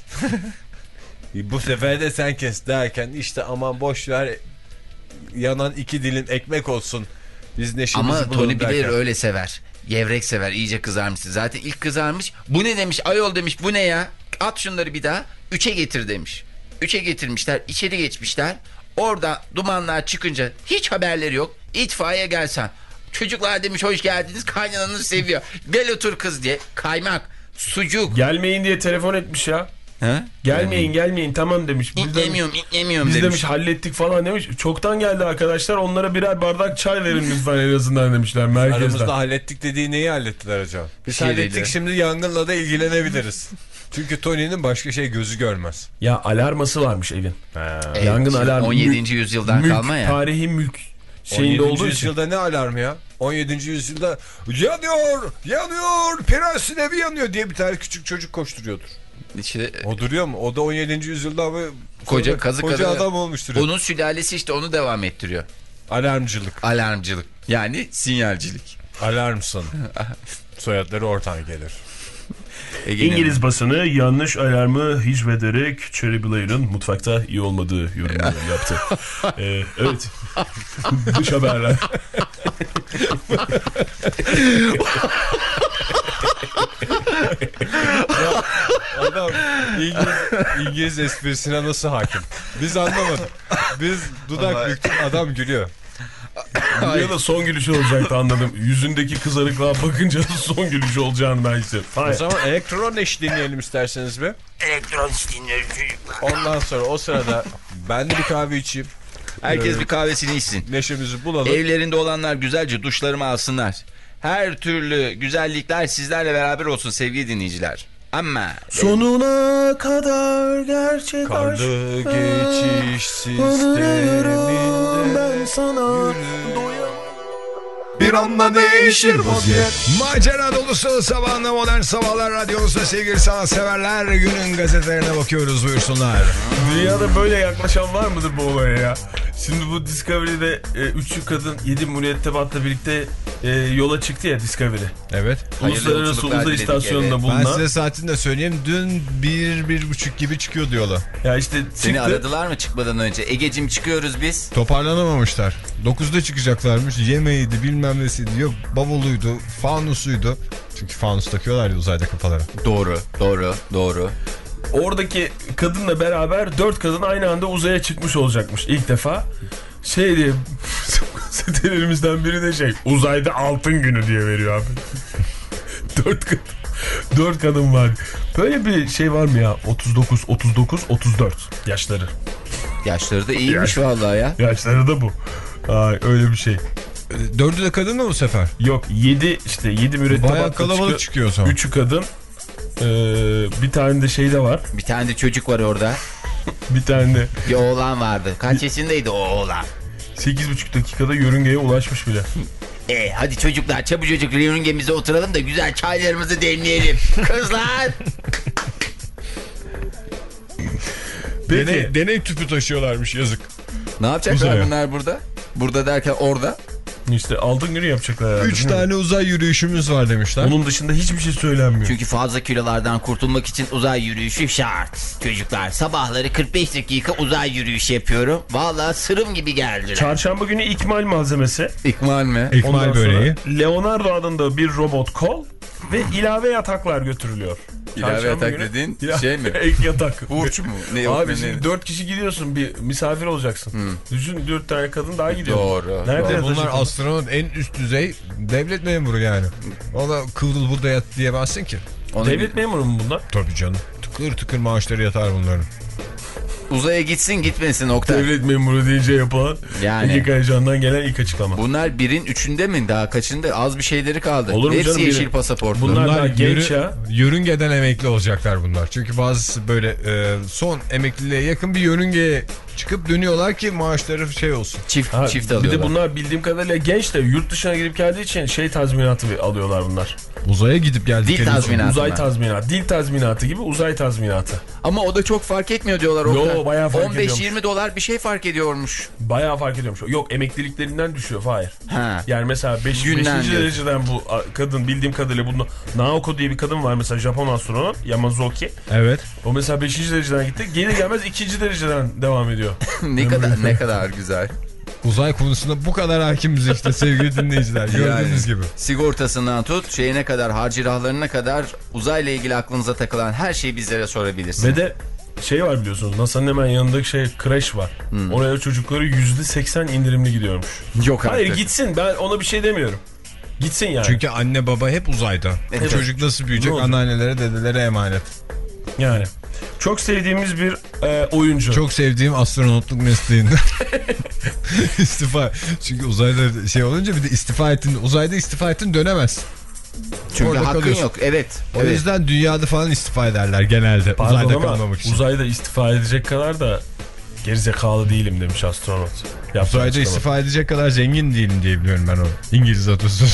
Bu sefer de sen kes derken işte aman boş ver, yanan iki dilim ekmek olsun. Biz neşemizi Ama bulalım Tony Blair derken. öyle sever. Gevrek sever. İyice kızarmıştı. Zaten ilk kızarmış. Bu ne demiş? Ayol demiş. Bu ne ya? At şunları bir daha. Üçe getir demiş. Üçe getirmişler. İçeri geçmişler. Orada dumanlar çıkınca hiç haberleri yok. İtfaiye gelsen. Çocuklar demiş hoş geldiniz. Kaynananız seviyor. Gel otur kız diye. Kaymak, sucuk. Gelmeyin diye telefon etmiş ya. Ha? Gelmeyin gelmeyin tamam demiş. Biz demiş, İtlemiyorum, itlemiyorum biz demiş. demiş hallettik falan demiş. Çoktan geldi arkadaşlar onlara birer bardak çay verin lütfen en azından demişler merkezden. Aramızda hallettik dediği neyi hallettiler acaba? Biz Şey hallettik dedi. şimdi yangınla da ilgilenebiliriz. Çünkü Tony'nin başka şey gözü görmez. Ya alarması varmış evin. Evet, Yangın şimdi alarmı. on yedinci mülk- yüzyıldan mülk, kalma ya. Tarihi mülk şeyinde on yedinci olduğu için. yüzyılda ne alarmı ya? on yedinci yüzyılda yanıyor, yanıyor, prensin evi yanıyor diye bir tane küçük çocuk koşturuyordur. İşte, O duruyor mu? O da on yedinci yüzyılda ama koca kazık koca kadar- adam olmuştur. Onun sülalesi işte onu devam ettiriyor. Alarmcılık. Alarmcılık. Yani sinyalcilik. Alarmsın. Soyadları oradan gelir. Ege'nin- İngiliz basını yanlış alarmı hicvederek Cherry Blair'ın mutfakta iyi olmadığı yorumunu yaptı. Ee, evet. Dış haberler. Adam İngiliz, İngiliz esprisine nasıl hakim? Biz anlamadık. Biz dudak büktük, adam gülüyor. Ya da son gülüşü olacaktı anladım. Yüzündeki kızarıklığa bakınca da son gülüşü olacağını ben istedim. O Hayır. zaman elektron eş dinleyelim isterseniz bir. Elektron dinliyoruz çocuklar. Ondan sonra o sırada ben de bir kahve içeyim. Herkes bir kahvesini içsin. Neşemizi bulalım. Evlerinde olanlar güzelce duşlarımı alsınlar. Her türlü güzellikler sizlerle beraber olsun sevgili dinleyiciler. Ama sonuna kadar gerçek Karlı aşk geçiş Anılıyorum ben sisteminde sana Bir anda değişir vaziyet. Macera dolusu sabahında Modern Sabahlar Radyomuzda sevgili sanatseverler, günün gazetelerine bakıyoruz, buyursunlar. Dünyada böyle yaklaşan var mıdır bu olaya ya? Şimdi bu Discovery'de e, üçlü kadın yedi mürettebatla birlikte e, yola çıktı ya Discovery. Evet. Hayırlı Uluslararası yolculuklar Uzay diledik, İstasyonu'nda evet. Ben bulunan. size saatini de söyleyeyim. Dün bir, bir buçuk gibi çıkıyordu yola. Ya işte çıktı. Seni aradılar mı çıkmadan önce? Egeciğim çıkıyoruz biz. Toparlanamamışlar. dokuzda çıkacaklarmış. Yemeğiydi, bilmem nesiydi. Yok bavuluydu, fanusuydu. Çünkü fanus takıyorlar ya uzayda kafalara. Doğru, doğru, doğru. Oradaki kadınla beraber dört kadın aynı anda uzaya çıkmış olacakmış ilk defa. Şey diye gazetelerimizden biri de şey uzayda altın günü diye veriyor abi. Dört kadın. Dört kadın var. Böyle bir şey var mı ya? otuz dokuz, otuz dokuz, otuz dört yaşları. Yaşları da iyiymiş Yaş- vallahi ya. Yaşları da bu. Ay, öyle bir şey. Dördü de kadın mı bu sefer? Yok yedi işte yedi mürettebatla Bayağı kalabalık çıkıyor o zaman. Üçü kadın. Ee, bir tane de şey de var. Bir tane de çocuk var orada. Bir tane de Bir oğlan vardı. Kaç yaşındaydı o oğlan? sekiz buçuk dakikada yörüngeye ulaşmış bile. E hadi çocuklar çabucacık yörüngemize oturalım da güzel çaylarımızı demleyelim. Kızlar. Peki. Deney, deney tüpü taşıyorlarmış, yazık. Ne yapacaklar Uzaya. bunlar burada? Burada derken orada. İşte altın günü yapacaklar herhalde. Üç değil mi? tane uzay yürüyüşümüz var demişler. Onun dışında hiçbir şey söylenmiyor. Çünkü fazla kilolardan kurtulmak için uzay yürüyüşü şart. Çocuklar sabahları kırk beş dakika uzay yürüyüşü yapıyorum. Vallahi sırım gibi geldiler. Çarşamba günü ikmal malzemesi. İkmal mi? Ondan İkmal sonra böreği. Leonardo adında bir robot kol ve ilave yataklar götürülüyor. İlave Çarşamba yatak günü- dediğin İla- şey mi? Ek yatak. Burç mu? Ne, Abi ne- şimdi ne? dört kişi gidiyorsun, bir misafir olacaksın. Düşün dört tane kadın daha gidiyor. Doğru, Nerede doğru. yatacak? Bunlar astronot, en üst düzey devlet memuru yani. Ona kıvrıl burada yat diyemezsin ki. Onu Devlet memuru mu bunlar? Tabii canım. Tıkır tıkır maaşları yatar bunların. uzaya gitsin gitmesin Oktay. Devlet memuru deyince yapılan Yani. Ege Kayacan'dan gelen ilk açıklama. Bunlar birin üçünde mi? Daha kaçında? Az bir şeyleri kaldı. Olur mu Hepsi canım, yeşil biri- pasaportlu. Bunlar- daha genç yürü- ya. Yörüngeden emekli olacaklar bunlar. Çünkü bazısı böyle e, son emekliliğe yakın bir yörüngeye çıkıp dönüyorlar ki maaşları şey olsun. Çift, Ha, çift bir alıyorlar. de bunlar bildiğim kadarıyla genç de yurt dışına girip geldiği için şey tazminatı alıyorlar bunlar. Uzaya gidip geldikleri Dil için. tazminatı. Uzay mı? tazminatı. Dil tazminatı gibi uzay tazminatı. Ama o da çok fark etmiyor diyorlar Yo, Oktay. bayağı fark on beş ediyormuş. yirmi dolar bir şey fark ediyormuş. Bayağı fark ediyormuş. Yok emekliliklerinden düşüyor. Hayır. Ha. Yani mesela beş, Günden beşinci diyor. dereceden bu a, kadın bildiğim kadarıyla bunu Naoko diye bir kadın var mesela Japon astronot Yamazoki. Evet. O mesela beşinci dereceden gitti. Gelir gelmez ikinci dereceden devam ediyor. ne kadar ne kadar güzel. Uzay konusunda bu kadar hakimiz işte sevgili dinleyiciler. Gördüğünüz Yani gibi. Sigortasından tut, şeyine kadar, harcırahlarına kadar uzayla ilgili aklınıza takılan her şeyi bizlere sorabilirsiniz. Ve de şey var biliyorsunuz NASA'nın hemen yanındaki şey kreş var. Hmm. Oraya çocukları yüzde seksen indirimli gidiyormuş. Yok artık. Hayır gitsin, ben ona bir şey demiyorum. Gitsin yani. Çünkü anne baba hep uzayda. Evet. Çocuk nasıl büyüyecek Ne olacak? anneannelere dedelere emanet. Yani. Çok sevdiğimiz bir e, oyuncu. Çok sevdiğim astronotluk mesleğinden istifa. Çünkü uzayda şey olunca bir de istifa ettin. Uzayda istifa ettin dönemezsin. Çünkü Orada hakkın kalıyorsun. yok. Evet. O evet. yüzden dünyada falan istifa ederler genelde. Pardon uzayda ama kalmamak için. uzayda istifa edecek kadar da gerizekalı değilim demiş astronot. Yaptığı Uzayda açıklama. istifa edecek kadar zengin değilim diye biliyorum ben o İngiliz atasözü.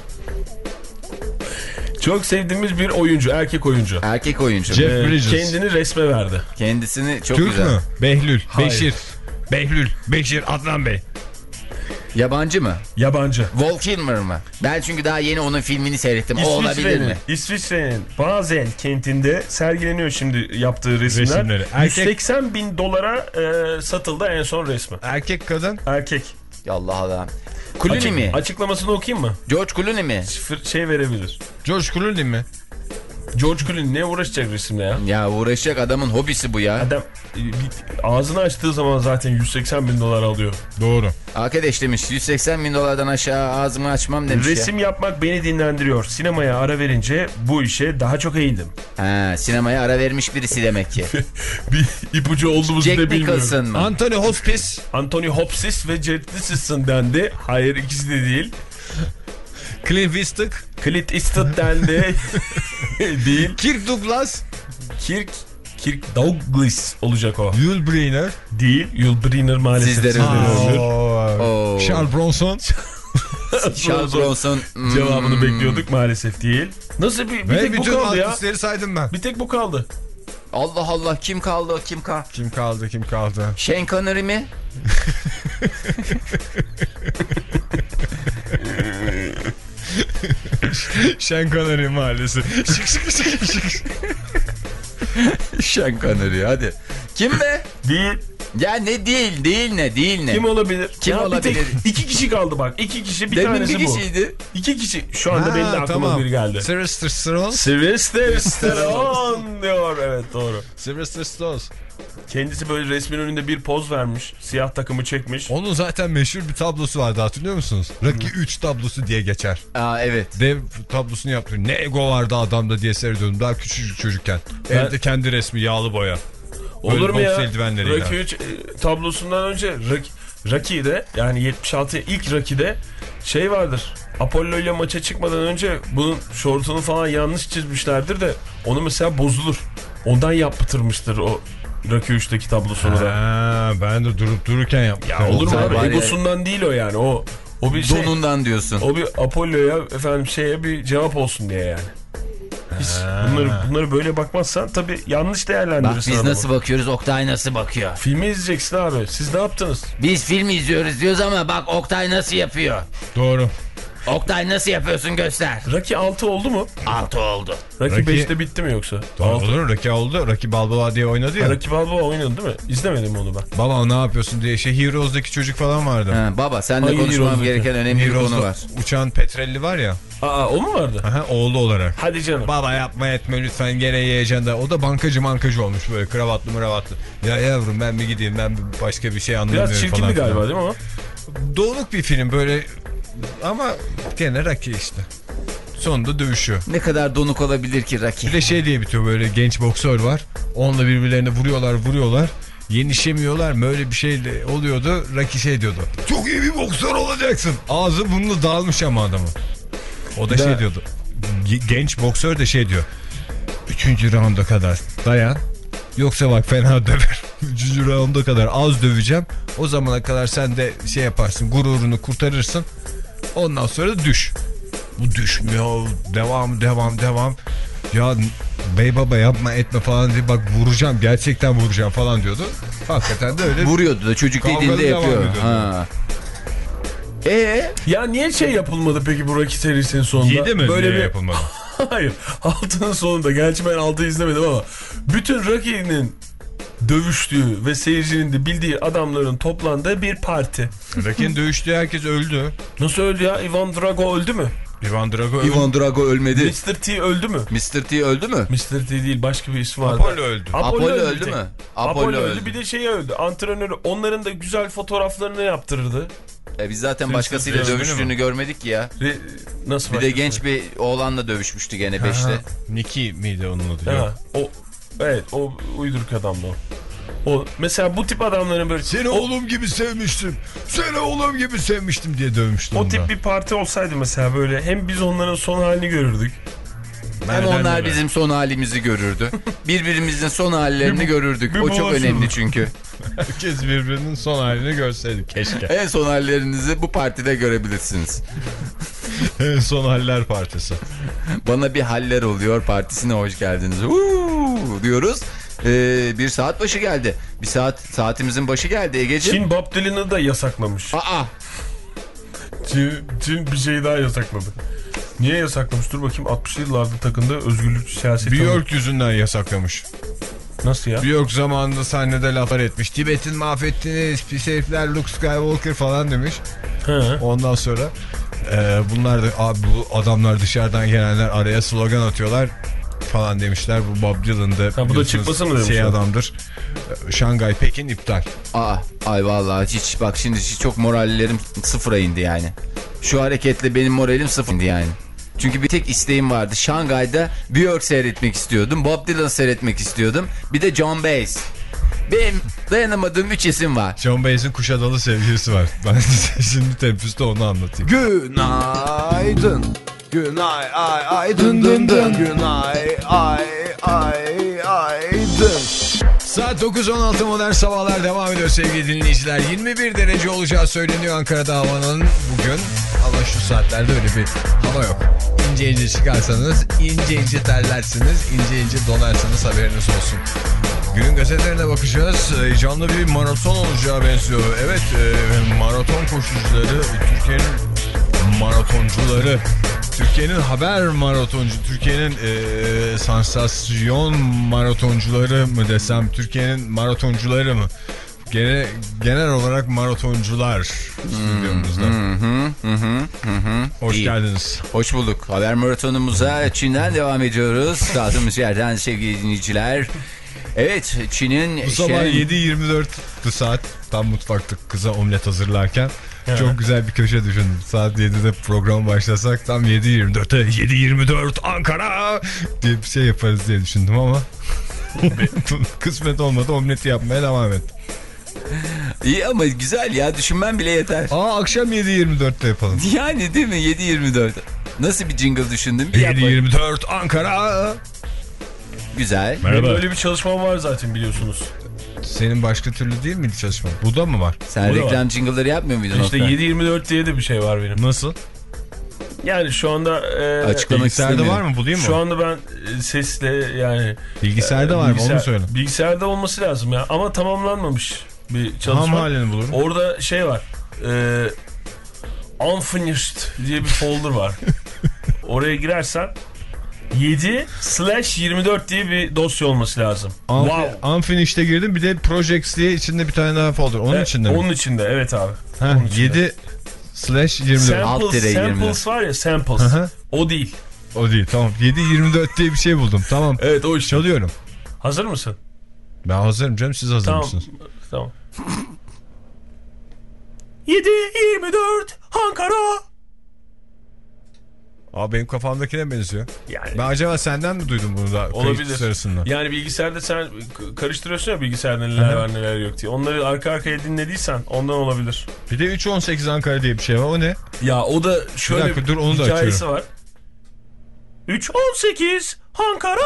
Çok sevdiğimiz bir oyuncu, erkek oyuncu. Erkek oyuncu. Jeff Ee, Bridges. kendini resme verdi. Kendisini çok Türk güzel. mü? Behlül. Hayır. Beşir. Behlül. Beşir. Adnan Bey. Yabancı mı? Yabancı. Val Kilmer mı? Ben çünkü daha yeni onun filmini seyrettim. O olabilir İsviçre'nin, mi? İsviçre'nin Basel kentinde sergileniyor şimdi yaptığı resimler. Resimleri. Erkek- yüz seksen bin dolara e, satıldı en son resmi. Erkek kadın. Erkek. Ya Allah Allah. Clooney Açık- mi? Açıklamasını okuyayım mı? George Clooney mi? Sıfır şey verebilir. George Clooney mi? George Clooney ne uğraşacak resimle ya? Ya uğraşacak adamın hobisi bu ya. Adam e, bir- ağzını açtığı zaman zaten yüz seksen bin dolar alıyor. Doğru. Arkadaş demiş yüz seksen bin dolardan aşağı ağzımı açmam demiş Resim yapmak beni dinlendiriyor. Sinemaya ara verince bu işe daha çok eğildim. ya. Ha, sinemaya ara vermiş birisi demek ki. Bir ipucu olduğumuzu Jack da bilmiyorum. Nicholson mı? Anthony Hopkins. Anthony Hopkins ve Jack Nicholson dendi. Hayır ikisi de değil. Clint Eastwood. Clint Eastwood dendi. Değil. Kirk Douglas. Kirk Kirk Douglas olacak o. Yul Brynner. Değil. Yul Brynner maalesef. Sizlerin sizlerin Oo. Charles Bronson. Charles Bronson. Hmm. Cevabını bekliyorduk, maalesef değil. Nasıl bir, bir Ve tek bu bütün kaldı ya. artistleri saydım ben. Bir tek bu kaldı. Allah Allah, kim kaldı kim kaldı? Kim kaldı kim kaldı? Shane Connery mi? Sean Connery mahallesi. Şık şık şık şık. Shane Connery, hadi. Kim be? Değil. Ya ne değil, değil ne, değil ne? Kim olabilir? Kim ya olabilir? Bir tek, iki kişi kaldı bak. İki kişi, bir Demin tanesi bir bu. kişiydi. İki kişi. Şu anda benim de aklıma biri geldi. Sylvester Stallone. Sylvester Stallone diyor. Evet, doğru. Sylvester Stallone. Kendisi böyle resmin önünde bir poz vermiş. Siyah takımı çekmiş. Onun zaten meşhur bir tablosu vardı, hatırlıyor musunuz? Rocky üç tablosu diye geçer. Aa, evet. Dev tablosunu yaptırıyor. Ne ego vardı adamda diye seyrediyordum daha küçücük çocukken. Ben... Evde kendi resmi, yağlı boya. Olur mu ya? Eldivenleriyle. Rocky üç e, tablosundan önce Rocky, Rocky'de yani yetmiş altı ilk Rocky'de şey vardır. Apollo ile maça çıkmadan önce bunun şortunu falan yanlış çizmişlerdir de onu mesela bozulur. Ondan yaptırmıştır o Rocky üçteki tablosunu da. Ha, ben de durup dururken yaptım. Ya olur mu abi? Var ya- Egosundan değil o yani. O o bir şey. Donundan diyorsun. O bir Apollo'ya efendim şeye bir cevap olsun diye yani. Biz bunları, bunları böyle bakmazsan tabii yanlış Bak değerlendirirsin. biz adamı. nasıl bakıyoruz, Oktay nasıl bakıyor? Filmi izleyeceksin abi. Siz ne yaptınız? Biz film izliyoruz diyoruz ama bak Oktay nasıl yapıyor? Doğru. Oktay nasıl yapıyorsun, göster. Rocky altı oldu mu? Altı oldu. Rocky, Rocky- beşte bitti mi yoksa? Doğru altı. olur. Rocky oldu. Rocky Balboa diye oynadı ya. Rocky Balboa oynadı değil mi? İzlemedim onu ben. Baba ne yapıyorsun diye şey Heroes'daki çocuk falan vardı. Ha, baba seninle Hangi konuşmam Heroes'daki? gereken önemli bir konu Heroes'da var. uçan Petrelli var ya. Aa, o mu vardı? Aha, oğlu olarak. Hadi canım. Baba yapma etme lütfen, gene yiyeceksin de. O da bankacı mankacı olmuş böyle kravatlı mıravatlı. Ya yavrum ben bir gideyim, ben başka bir şey anlamıyorum Biraz falan. çirkindi filan. galiba değil mi o? Doğuluk bir film böyle ama gene Rocky işte. Sonunda dövüşüyor. Ne kadar donuk olabilir ki Bir Rocky? de şey diye bitiyor, böyle genç boksör var. Onunla birbirlerine vuruyorlar vuruyorlar. Yenişemiyorlar mı, öyle bir şey de oluyordu. Rocky şey diyordu. Çok iyi bir boksör olacaksın. Ağzı burnu dağılmış ama adamın. O da Bir şey daha- diyordu. Genç boksör de şey diyor. Üçüncü raunda kadar dayan. Yoksa bak fena döver. Üçüncü raunda kadar az döveceğim. O zamana kadar sen de şey yaparsın, gururunu kurtarırsın. Ondan sonra düş. Bu düşmüyor. Devam devam devam. Ya bey baba yapma etme falan diye, bak vuracağım, gerçekten vuracağım falan diyordu. Hakikaten de öyle. Vuruyordu da çocuk Kavgalı dediğinde devam yapıyor. ediyordu. Ha. Ee, Ya niye şey yapılmadı peki bu Rocky serisinin sonunda? Yedi mi? Böyle Niye bir yapılmadı? Hayır. Altının sonunda. Gerçi ben altı izlemedim ama bütün Rocky'nin dövüştüğü ve seyircinin de bildiği adamların toplandığı bir parti. Rocky'nin dövüştüğü herkes öldü. Nasıl öldü ya? Ivan Drago öldü mü? Ivan Drago öldü. Ivan Drago ölmedi. mister T öldü mü? mister T öldü mü? mister T değil, başka bir ismi vardı. Apollo öldü. Apollo bir öldü tek. mü? Apollo, Apollo öldü. öldü. Bir de şey öldü. Antrenörü. Onların da güzel fotoğraflarını yaptırırdı. E biz zaten Siz- başkasıyla siz- dövüştüğünü görmedik ki ya. Re- Nasıl Bir de başkası? genç bir oğlanla dövüşmüştü gene beşte. Nicky miydi onun adı? Ha, Yok. o evet, o uyduruk adamdı o. O mesela bu tip adamların böyle Seni o, oğlum gibi sevmiştim. Seni oğlum gibi sevmiştim diye dövmüştü o onu tip da. bir parti olsaydı mesela böyle hem biz onların son halini görürdük. Hem Nereden onlar nereye? bizim son halimizi görürdü. Birbirimizin son hallerini Bir bu- görürdük. bir O çok bulaşırdı. önemli çünkü. Herkes birbirinin son halini görseydi keşke. En son hallerinizi bu partide görebilirsiniz. En son haller partisi. Bana bir haller oluyor partisine hoş geldiniz. Uuu diyoruz. Ee, bir saat başı geldi. Bir saat saatimizin başı geldi Egeciğim. Çin Bob Dylan'ı da yasaklamış. Aa, Çin, Çin bir şey daha yasakladı. Niye yasaklamış? Dur bakayım, altmışlı yıllarda takındığı özgürlük siyaseti. Björk yüzünden yasaklamış. Nasıl ya? Björk zamanında sahnede laflar etmiş. Tibet'in mahvettiniz, pis herifler, Luke Skywalker falan demiş. He. Ondan sonra e, bunlar da abi bu adamlar dışarıdan gelenler araya slogan atıyorlar falan demişler. Bu Bob Dylan'da Ha, bu da biliyorsunuz çıkmasın mı demişler? şey adamdır. E, Şangay Pekin iptal. aa, ay vallahi hiç bak şimdi çok morallerim sıfıra indi yani. Şu hareketle benim moralim sıfır indi yani. Çünkü bir tek isteğim vardı. Şangay'da Björk seyretmek istiyordum. Bob Dylan seyretmek istiyordum. Bir de John Baez. Benim dayanamadığım üç isim var. John Baez'in Kuşadalı sevgilisi var. Ben size şimdi teneffüste onu anlatayım. Günaydın. Günay ay ay dın dın dın. Günay ay ay ay dın. Saat dokuz on altı modern sabahlar devam ediyor sevgili dinleyiciler. yirmi bir derece olacağı söyleniyor Ankara'da havanın bugün. Ama şu saatlerde öyle bir hava yok. İnce ince çıkarsanız ince ince terlersiniz, ince ince donarsanız haberiniz olsun. Günün gazetelerine bakacağız. Canlı bir maraton olacağı benziyor. Evet, e, maraton koşucuları, Türkiye'nin maratoncuları, Türkiye'nin haber maratoncu, Türkiye'nin e, sansasyon maratoncuları mı desem, Türkiye'nin maratoncuları mı? Genel, genel olarak maratoncular stüdyomuzda. Hı hı hı hı hı. Hoş İyi. geldiniz. Hoş bulduk. Haber maratonumuza Çin'den devam ediyoruz. Kaldığımız yerden sevgili dinleyiciler. Evet, Çin'in... Bu sabah şey... yedi yirmi dört saat tam mutfakta kıza omlet hazırlarken çok güzel bir köşe düşündüm. Saat yedide program başlasak tam yedi yirmi dörtte yedi yirmi dört Ankara diye bir şey yaparız diye düşündüm ama kısmet olmadı, omleti yapmaya devam ettim. İyi ama güzel ya, düşünmen bile yeter. Aa, akşam yedi yirmi dörtte yapalım. Yani değil mi, yedi yirmi dört. Nasıl bir jingle düşündün? yedi yirmi dört Ankara. Güzel. Benim böyle bir çalışmam var zaten biliyorsunuz. Senin başka türlü değil miydi çalışma? Bu da mı var? Sen Bu reklam jingle'ları yapmıyor muydun? İşte yedi yirmi dört diye de bir şey var benim. Nasıl? Yani şu anda e, Açıklamak bilgisayarda istemiyorum. var mı, bulayım mı? Şu anda ben e, sesle yani bilgisayarda e, var bilgisayar, mı onu söyle. Bilgisayarda olması lazım ya ama tamamlanmamış bir çalışma. Tam halini bulurum. Orada şey var. E, unfinished diye bir folder var. Oraya girersen yedi slash yirmi dört diye bir dosya olması lazım. Unf Wow. Unfinished'e girdim, bir de Projects diye içinde bir tane daha folder. Onun Evet, içinde mi? Onun içinde evet abi. Ha, Onun içinde. yedi slash yirmi dört. Alt Samples, dire yirmi. samples var ya, samples. Aha. O değil. O değil, tamam. yedi yirmi dört diye bir şey buldum. Tamam. Evet, o işte. Çalıyorum. Hazır mısın? Ben hazırım canım, siz hazır Tamam. mısınız? Tamam. yedi yirmi dört Ankara. Abi benim kafamdakine benziyor. Yani Ben acaba senden mi duydum bunu da? olabilir. Kayıt sırasında. Yani bilgisayarda sen k- karıştırıyorsun ya, bilgisayarda neler var neler yok diye. Onları arka arkaya dinlediysen ondan olabilir. Bir de üç on sekiz Ankara diye bir şey var. O ne? Ya o da şöyle Bir dakika, dur, onu da hikayesi açıyorum. var. üç on sekiz Ankara.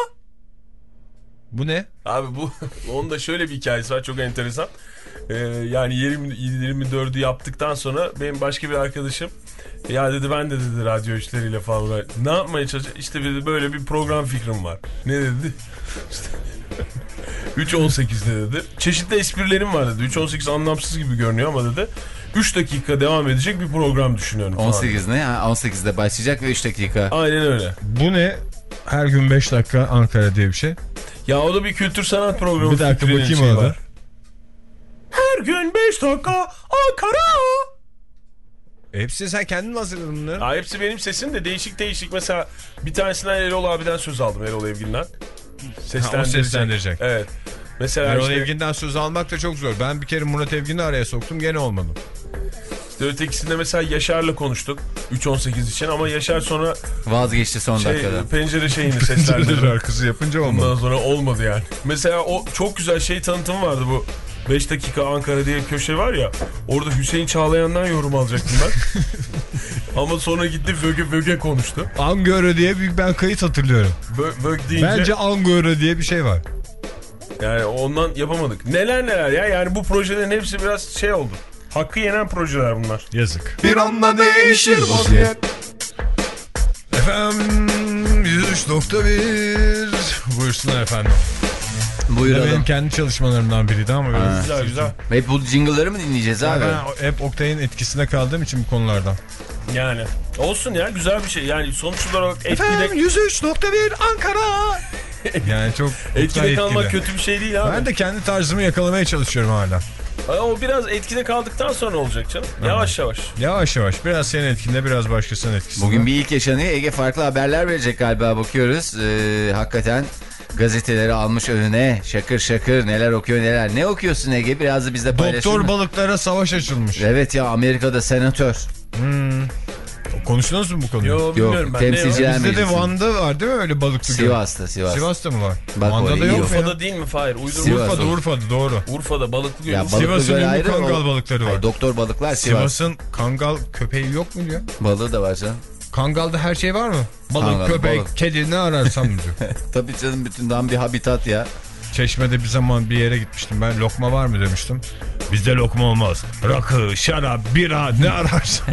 Bu ne? Abi bu onun da şöyle bir hikayesi var, çok enteresan. Ee, yani yirmi, yirmi dördü yaptıktan sonra benim başka bir arkadaşım ya dedi, ben de dedi radyo işleriyle falan ne yapmaya çalışıyor, işte dedi, böyle bir program fikrim var. Ne dedi? İşte üç on sekizde dedi. Çeşitli esprilerim var dedi. üç on sekiz anlamsız gibi görünüyor ama dedi, üç dakika devam edecek bir program düşünüyorum falan. on sekiz ne ya? on sekizde başlayacak ve üç dakika. Aynen öyle. Bu ne? Her gün beş dakika Ankara diye bir şey. Ya o da bir kültür sanat programı. Bir dakika fikrinin bakayım şeyi ona. var. Her gün beş dakika Ankara. Hepsi sen kendin mi hazırladın bunları? Ya hepsi benim sesim de değişik değişik. Mesela bir tanesinden Erol abiden söz aldım, Erol Evgin'den. Seslendirecek. Ha, o seslendirecek. Evet. Mesela Erol işte, Evgin'den söz almak da çok zor. Ben bir kere Murat Evgin'i araya soktum, gene olmadı. işte ötekisinde mesela Yaşar'la konuştuk üç on sekiz için ama Yaşar sonra Vazgeçti son şey, dakikada. pencere şeyini seslendirdi. Şarkısı yapınca olmadı. Ondan sonra olmadı yani. Mesela o çok güzel şey tanıtım vardı, bu beş dakika Ankara diye bir köşe var ya, orada Hüseyin Çağlayan'dan yorum alacaktım ben. Ama sonra gitti Vöge Vöge konuştu. Angöre diye bir ben kayıt hatırlıyorum. Vö, Vög deyince Bence Angöre diye bir şey var. yani ondan yapamadık. Neler neler ya, yani bu projelerin hepsi biraz şey oldu. Hakkı yenen projeler bunlar. Yazık. Bir anda değişir vaziyet. Efendim yüz üç nokta bir buyursunlar efendim. Bu da Buyuralım. benim kendi çalışmalarımdan biriydi ama böyle. Güzel güzel. Hep bu jingle'ları mı dinleyeceğiz abi? Ben hep Oktay'ın etkisinde kaldığım için bu konulardan. Yani olsun ya, güzel bir şey. Yani sonuç olarak etkide, yüz üç nokta bir Ankara. Yani çok etkide kalmak etkili. kötü bir şey değil abi. Ben de kendi tarzımı yakalamaya çalışıyorum hala. O biraz etkide kaldıktan sonra olacak canım. Yavaş yavaş. Yavaş yavaş. Biraz senin etkinde, biraz başkasının etkisinde. Bugün bir ilk yaşanıyor. Ege farklı haberler verecek galiba, bakıyoruz. Ee, hakikaten gazeteleri almış önüne. Şakır şakır neler okuyor neler. Ne okuyorsun Ege? Biraz da bizde paylaşın. Doktor balıklara savaş açılmış. Evet ya, Amerika'da senatör. Hmm. Konuştunuz mu bu konuyu? Yo bilmiyorum ben. temsilciler Bizde de meclisi. Van'da var değil mi öyle balıklı göl? Sivas'ta Sivas. Sivas'ta mı var? Bak Van'da oraya da yok iyi. mu ya? Urfa'da değil mi Fahir? Uydurma. Sivas. Urfa'da Urfa'da doğru. Urfa'da balıklı göl. Ya balıklı Sivas'ın göl ünlü ayrı, kangal o- balıkları var. Hayır, doktor balıklar Sivas. Sivas'ın kangal köpeği yok mu diyor? Balığı da var canım. Kangalda her şey var mı? Balık, Kangal, köpek, balık. kedi ne ararsam diyor. Tabii canım, bütün tam bir habitat ya. Çeşme'de bir zaman bir yere gitmiştim. Ben lokma var mı demiştim. Bizde lokma olmaz. Rakı, şarap, bira ne ararsan.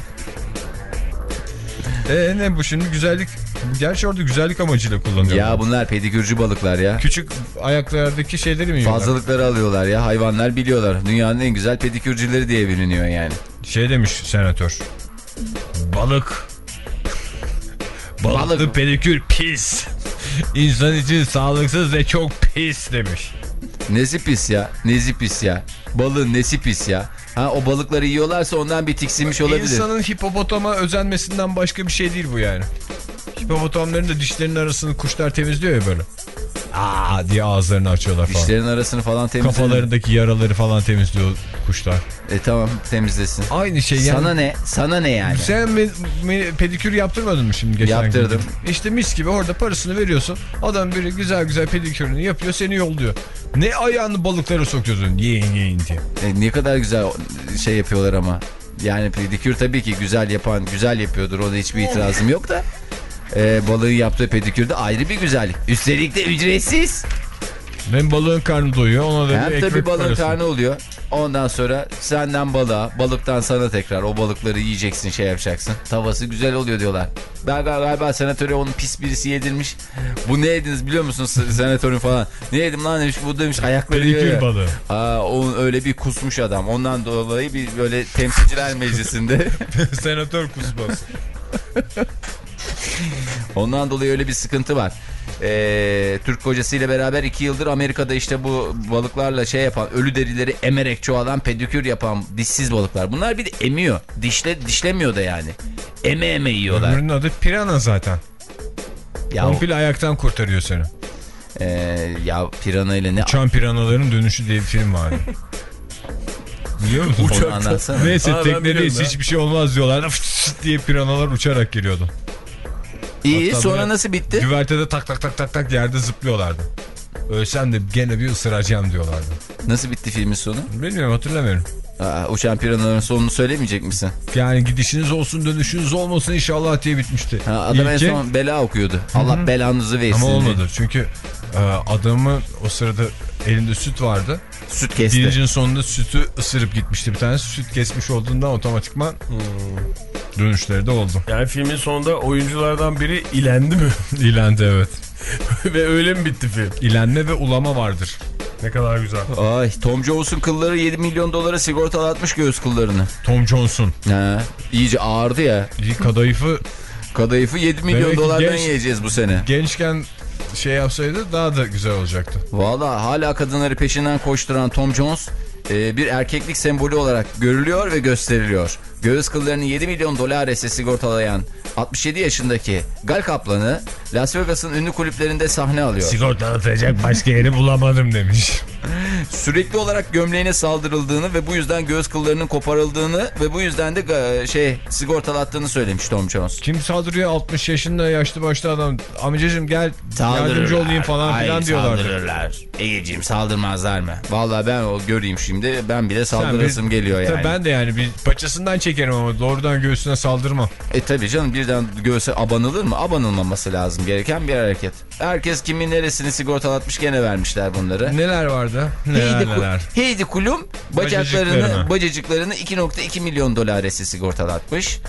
Eee ne bu şimdi güzellik. Gerçi orada güzellik amacıyla kullanıyor. Ya bunlar pedikürcü balıklar ya. Küçük ayaklardaki şeyleri mi yiyorlar? Fazlalıkları alıyorlar ya. Hayvanlar biliyorlar. Dünyanın en güzel pedikürcüleri diye biliniyor yani. Şey demiş senatör. Balık. Balıklı Balık. pedikür pis. İnsan için sağlıksız ve çok pis demiş. Nesi pis ya? Nesi pis ya? Balığın nesi pis ya? Ha, o balıkları yiyorlarsa ondan bir tiksinmiş olabilir. İnsanın hipopotama özenmesinden başka bir şey değil bu yani. Hipopotamların da dişlerinin arasını kuşlar temizliyor ya böyle. Aa diye ağızlarını açıyorlar falan. Dişlerin arasını falan temizliyor. Kafalarındaki yaraları falan temizliyor kuşlar. E tamam, temizlesin. Aynı şey yani. Sana ne? Sana ne yani? Sen me- me- pedikür yaptırmadın mı şimdi geçen Yaptırdım. gün? İşte mis gibi orada parasını veriyorsun. Adam biri güzel güzel pedikürünü yapıyor, seni yolluyor. Ne ayağını balıklara sokuyorsun yiyin yiyin diye. E, ne kadar güzel şey yapıyorlar ama. Yani pedikür tabii ki güzel yapan güzel yapıyordur. Ona hiçbir itirazım yok da. E, balığın yaptığı pedikür de ayrı bir güzellik. Üstelik de ücretsiz. Hem balığın karnı doyuyor, ona da bir Hem ekmek tabii balığın parası. karnı oluyor. Ondan sonra senden balığa, balıktan sana tekrar o balıkları yiyeceksin, şey yapacaksın. Tavası güzel oluyor diyorlar. Ben galiba senatöre onun pis birisi yedirmiş. Bu ne yediniz biliyor musunuz senatörün falan. Ne yedim lan demiş, bu demiş ayakları yiyor Pedikür ya. balığı. Aa, o öyle bir kusmuş adam. Ondan dolayı bir böyle temsilciler meclisinde. Senatör kusması. Ondan dolayı öyle bir sıkıntı var. Ee, Türk kocasıyla beraber iki yıldır Amerika'da işte bu balıklarla şey yapan, ölü derileri emerek çoğalan, pedikür yapan dişsiz balıklar. Bunlar bir de emiyor. Dişle, dişlemiyor da yani. Eme eme yiyorlar. Ömrünün adı pirana zaten. Ya, Komple ayaktan kurtarıyor seni. e, ya pirana ile ne... Uçan piranaların dönüşü diye bir film vardı. Biliyor musun? Onu anlatsana. Neyse Aa, ben teknedeyiz biliyorum hiçbir şey olmaz diyorlar. Fıt diye piranalar uçarak geliyordu. İyi, Hatta sonra böyle nasıl bitti? Güvertede tak tak tak tak tak yerde zıplıyorlardı. Ölsem de gene bir ısıracağım diyorlardı. Nasıl bitti filmin sonu? Bilmiyorum, hatırlamıyorum. Aa, uçan piranaların sonunu söylemeyecek misin? Yani gidişiniz olsun dönüşünüz olmasın inşallah diye bitmişti. Ha, adam en İlki, son bela okuyordu. Allah belanızı versin. ama diye. olmadı çünkü e, adamın o sırada elinde süt vardı. Süt kesti. Birincinin sonunda sütü ısırıp gitmişti. Bir tanesi süt kesmiş olduğundan otomatikman hmm. dönüşleri de oldu. Yani filmin sonunda oyunculardan biri ilendi mi? İlendi evet. Ve öyle mi bitti film? İlenme ve ulama vardır. Ne kadar güzel. Ay, Tom Jones'un kılları yedi milyon dolara sigortalatmış göğüs kıllarını. Tom Jones'un. Ha, iyice ağırdı ya. Kadayıfı Kadayıfı yedi milyon Demek ki dolardan genç- yiyeceğiz bu sene. gençken şey yapsaydı daha da güzel olacaktı. Valla hala kadınları peşinden koşturan Tom Jones e, bir erkeklik sembolü olarak görülüyor ve gösteriliyor. Göğüs kıllarını yedi milyon dolar ise sigortalayan altmış yedi yaşındaki Gal Kaplan'ı Las Vegas'ın ünlü kulüplerinde sahne alıyor. Sigortalatacak başka yeri bulamadım demiş. Sürekli olarak gömleğine saldırıldığını ve bu yüzden göğüs kıllarının koparıldığını ve bu yüzden de e, şey sigortalattığını söylemiş Tom Jones. Kim saldırıyor altmış yaşında yaşlı başlı adam. Amcacığım gel yardımcı olayım falan filan diyorlardı. Saldırırlar. Egeciğim saldırmazlar mı? Vallahi ben o göreyim şimdi. Ben bile saldırasım bir, geliyor yani. Tabii ben de yani bir paçasından çekerim ama doğrudan göğsüne saldırmam. E tabii canım, birden göğse abanılır mı? Abanılmaması lazım gereken bir hareket. Herkes kimin neresini sigortalatmış, gene vermişler bunları. Neler vardı? Neler Heidi, neler. Heidi Klum bacaklarını, Bacacıklarını. bacacıklarını iki nokta iki milyon dolaresi sigortalatmış.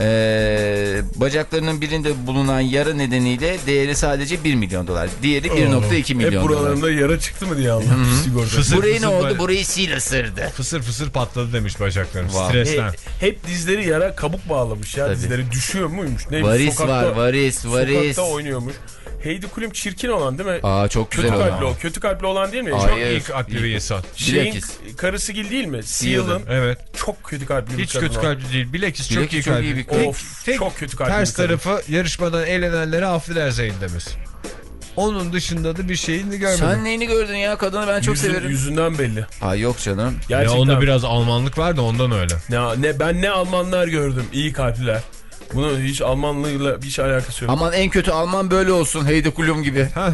Ee, bacaklarının birinde bulunan yara nedeniyle değeri sadece bir milyon dolar. Diğeri bir nokta iki Hep milyon dolar. buralarında yara çıktı mı diye anlamış sigorta. Fısır Burayı ne fısır oldu? böyle- Burayı sil ısırdı. Fısır fısır patladı demiş bacaklarım. Wow. Stresten. He, hep dizleri yara kabuk bağlamış ya. Tabii. Dizleri düşüyor muymuş? Neymiş? Varis Sokakta, var, varis, varis. Sokakta oynuyormuş. Heidi Klum çirkin olan değil mi? Aa, çok Kötü güzel kalpli oldu. o. Kötü kalpli olan değil mi? Ay, Çok Hayır. İlk akli ve insan. Şeyin Bilakis. karısı Gil değil mi? Seal'ın. Seal'ın. Evet. Çok kötü kalpli bir Hiç kadın kötü o. kalpli değil. Bilakis çok Bilakis iyi çok kalpli. iyi bir Tek- Of, tek çok kötü kalpli ters bir kadın. tarafı yarışmadan eğlenenlere affedersin demesi. Onun dışında da bir şeyini görmedim. Sen neyini gördün ya? Kadını ben çok Yüzün- severim. Yüzünden belli. Aa, yok canım. Ya Gerçekten. onda biraz Almanlık var da ondan öyle. Ne, ne, ben ne Almanlar gördüm. İyi kalpliler. Bunun hiç Almanlığıyla hiç alakası yok. Aman en kötü Alman böyle olsun. Heidi Klum gibi. Heh.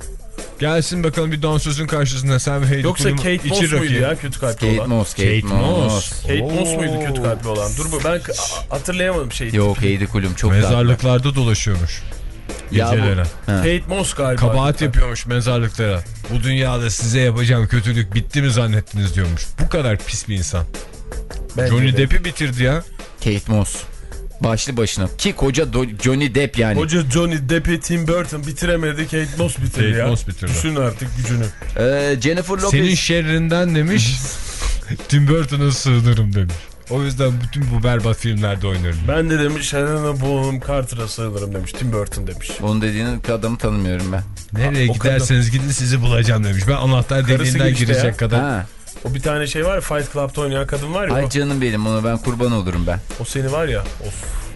Gelsin bakalım bir dansözün karşısında sen ve Heidi Yoksa Klum Kate Moss içi muydu rakıyı. ya kötü kalpli Kate olan? Moss, Kate, Kate Moss. Moss. Kate Moss Oo. muydu kötü kalpli olan? Dur bu ben hatırlayamadım şeyi. Yok, Heidi Klum çok tatlı. Mezarlıklarda dolaşıyormuş. Ya bu- Gecelere. Kate Moss galiba. Kabahat yapıyormuş mezarlıklara. Bu dünyada size yapacağım kötülük bitti mi zannettiniz diyormuş. Bu kadar pis bir insan. Bence Johnny de. Depp'i bitirdi ya. Kate Moss. Başlı başına. Ki koca Do- Johnny Depp yani. Hoca Johnny Depp'i Tim Burton bitiremedi. Kate Moss bitirdi Kate ya. Moss bitirdi. Düşün artık gücünü. Ee, Jennifer Lopez. Senin şerrinden demiş. Tim Burton'a sığınırım demiş. O yüzden bütün bu berbat filmlerde oynarım. Ben de demiş Helena Bonham Carter'a sığınırım demiş. Tim Burton demiş. Onun dediğini adamı tanımıyorum ben. Nereye O giderseniz gidin sizi bulacağım demiş. Ben anahtar Karısı deliğinden gibi işte girecek ya. kadar. Ha. O bir tane şey var ya Fight Club'da oynayan kadın var ya. Ay o, canım benim, ona ben kurban olurum ben. o seni var ya of.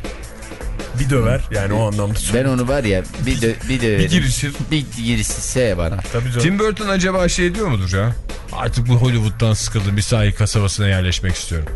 Bir döver yani o anlamda. Ben onu var ya bir de bir de Bir girişir. bir girişse bana. Tabii canım. Tim Burton acaba şey diyor mudur ya? Artık bu Hollywood'dan sıkıldım, bir sahil kasabasına yerleşmek istiyorum.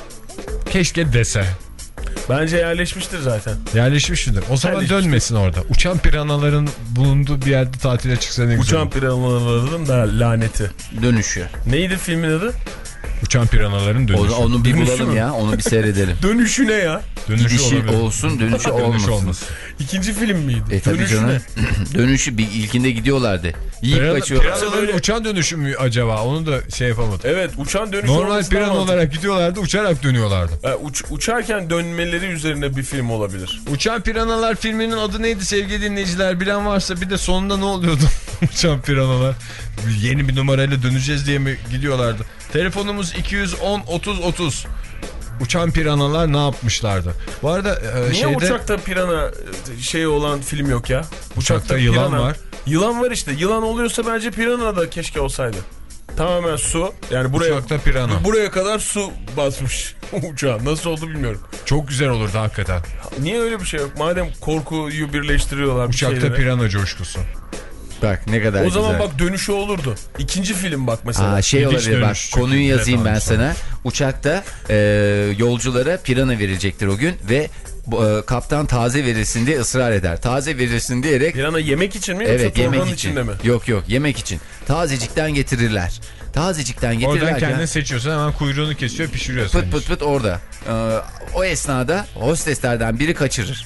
Keşke dese. Bence yerleşmiştir zaten. Yerleşmiş midir? O zaman Yerleşmiştir. dönmesin orada. Uçan piranaların bulunduğu bir yerde tatile çıksa ne güzel. Uçan olur. piranaların da laneti. Dönüşü. Neydi filmin adı? Uçan piranaların dönüşü. O, onu bir Dönüşü bulalım mü? ya. Onu bir seyredelim. Dönüşü ne ya? Dönüşü Gidişi olabilir. olsun, dönüşü Dönüşü olmasın. olmasın. İkinci film miydi? E tabii Dönüşü canım. ne? Dönüşü bir ilkinde gidiyorlardı. Yiyip Pirana, kaçıyorlar. piranaların Böyle- uçan dönüşü mü acaba? Onu da şey yapamadım. Evet uçan dönüşü Normal olması daha pirana mantıklı. olarak gidiyorlardı, uçarak dönüyorlardı. E, uç- uçarken dönmeleri üzerine bir film olabilir. Uçan Piranalar filminin adı neydi sevgili dinleyiciler? Bilen varsa bir de sonunda ne oluyordu? Uçan Piranalar. Yeni bir numarayla döneceğiz diye mi gidiyorlardı? Telefonumuz iki yüz on otuz otuz. Uçan Piranalar ne yapmışlardı? Bu arada e, Niye şeyde... uçakta pirana e, şey olan film yok ya? Uçakta yılan var. Yılan var işte. Yılan oluyorsa bence pirana da keşke olsaydı. Tamamen su. Yani buraya Uçakta pirana. buraya kadar su basmış uçağa. Nasıl oldu bilmiyorum. Çok güzel olurdu hakikaten. Niye öyle bir şey yok? Madem korkuyu birleştiriyorlar bir Uçakta şeylere. pirana coşkusu. Bak ne kadar O güzel. zaman bak dönüşü olurdu. İkinci film bak mesela. Aa, şey Gidiş olabilir bak, dönüş çok konuyu güzel yazayım ben almış sana. Uçakta e, yolculara pirana verilecektir o gün ve bu, e, kaptan taze verilsin diye ısrar eder. Taze verilsin diyerek. Pirana yemek için mi yoksa Evet, yemek torbanın için. içinde mi? Yok yok, yemek için. Tazecikten getirirler. Tazecikten getirirlerken. Oradan kendini seçiyorsun, hemen kuyruğunu kesiyor, pişiriyor Pıt seni. pıt pıt orada. Ee, o esnada hosteslerden biri kaçırır.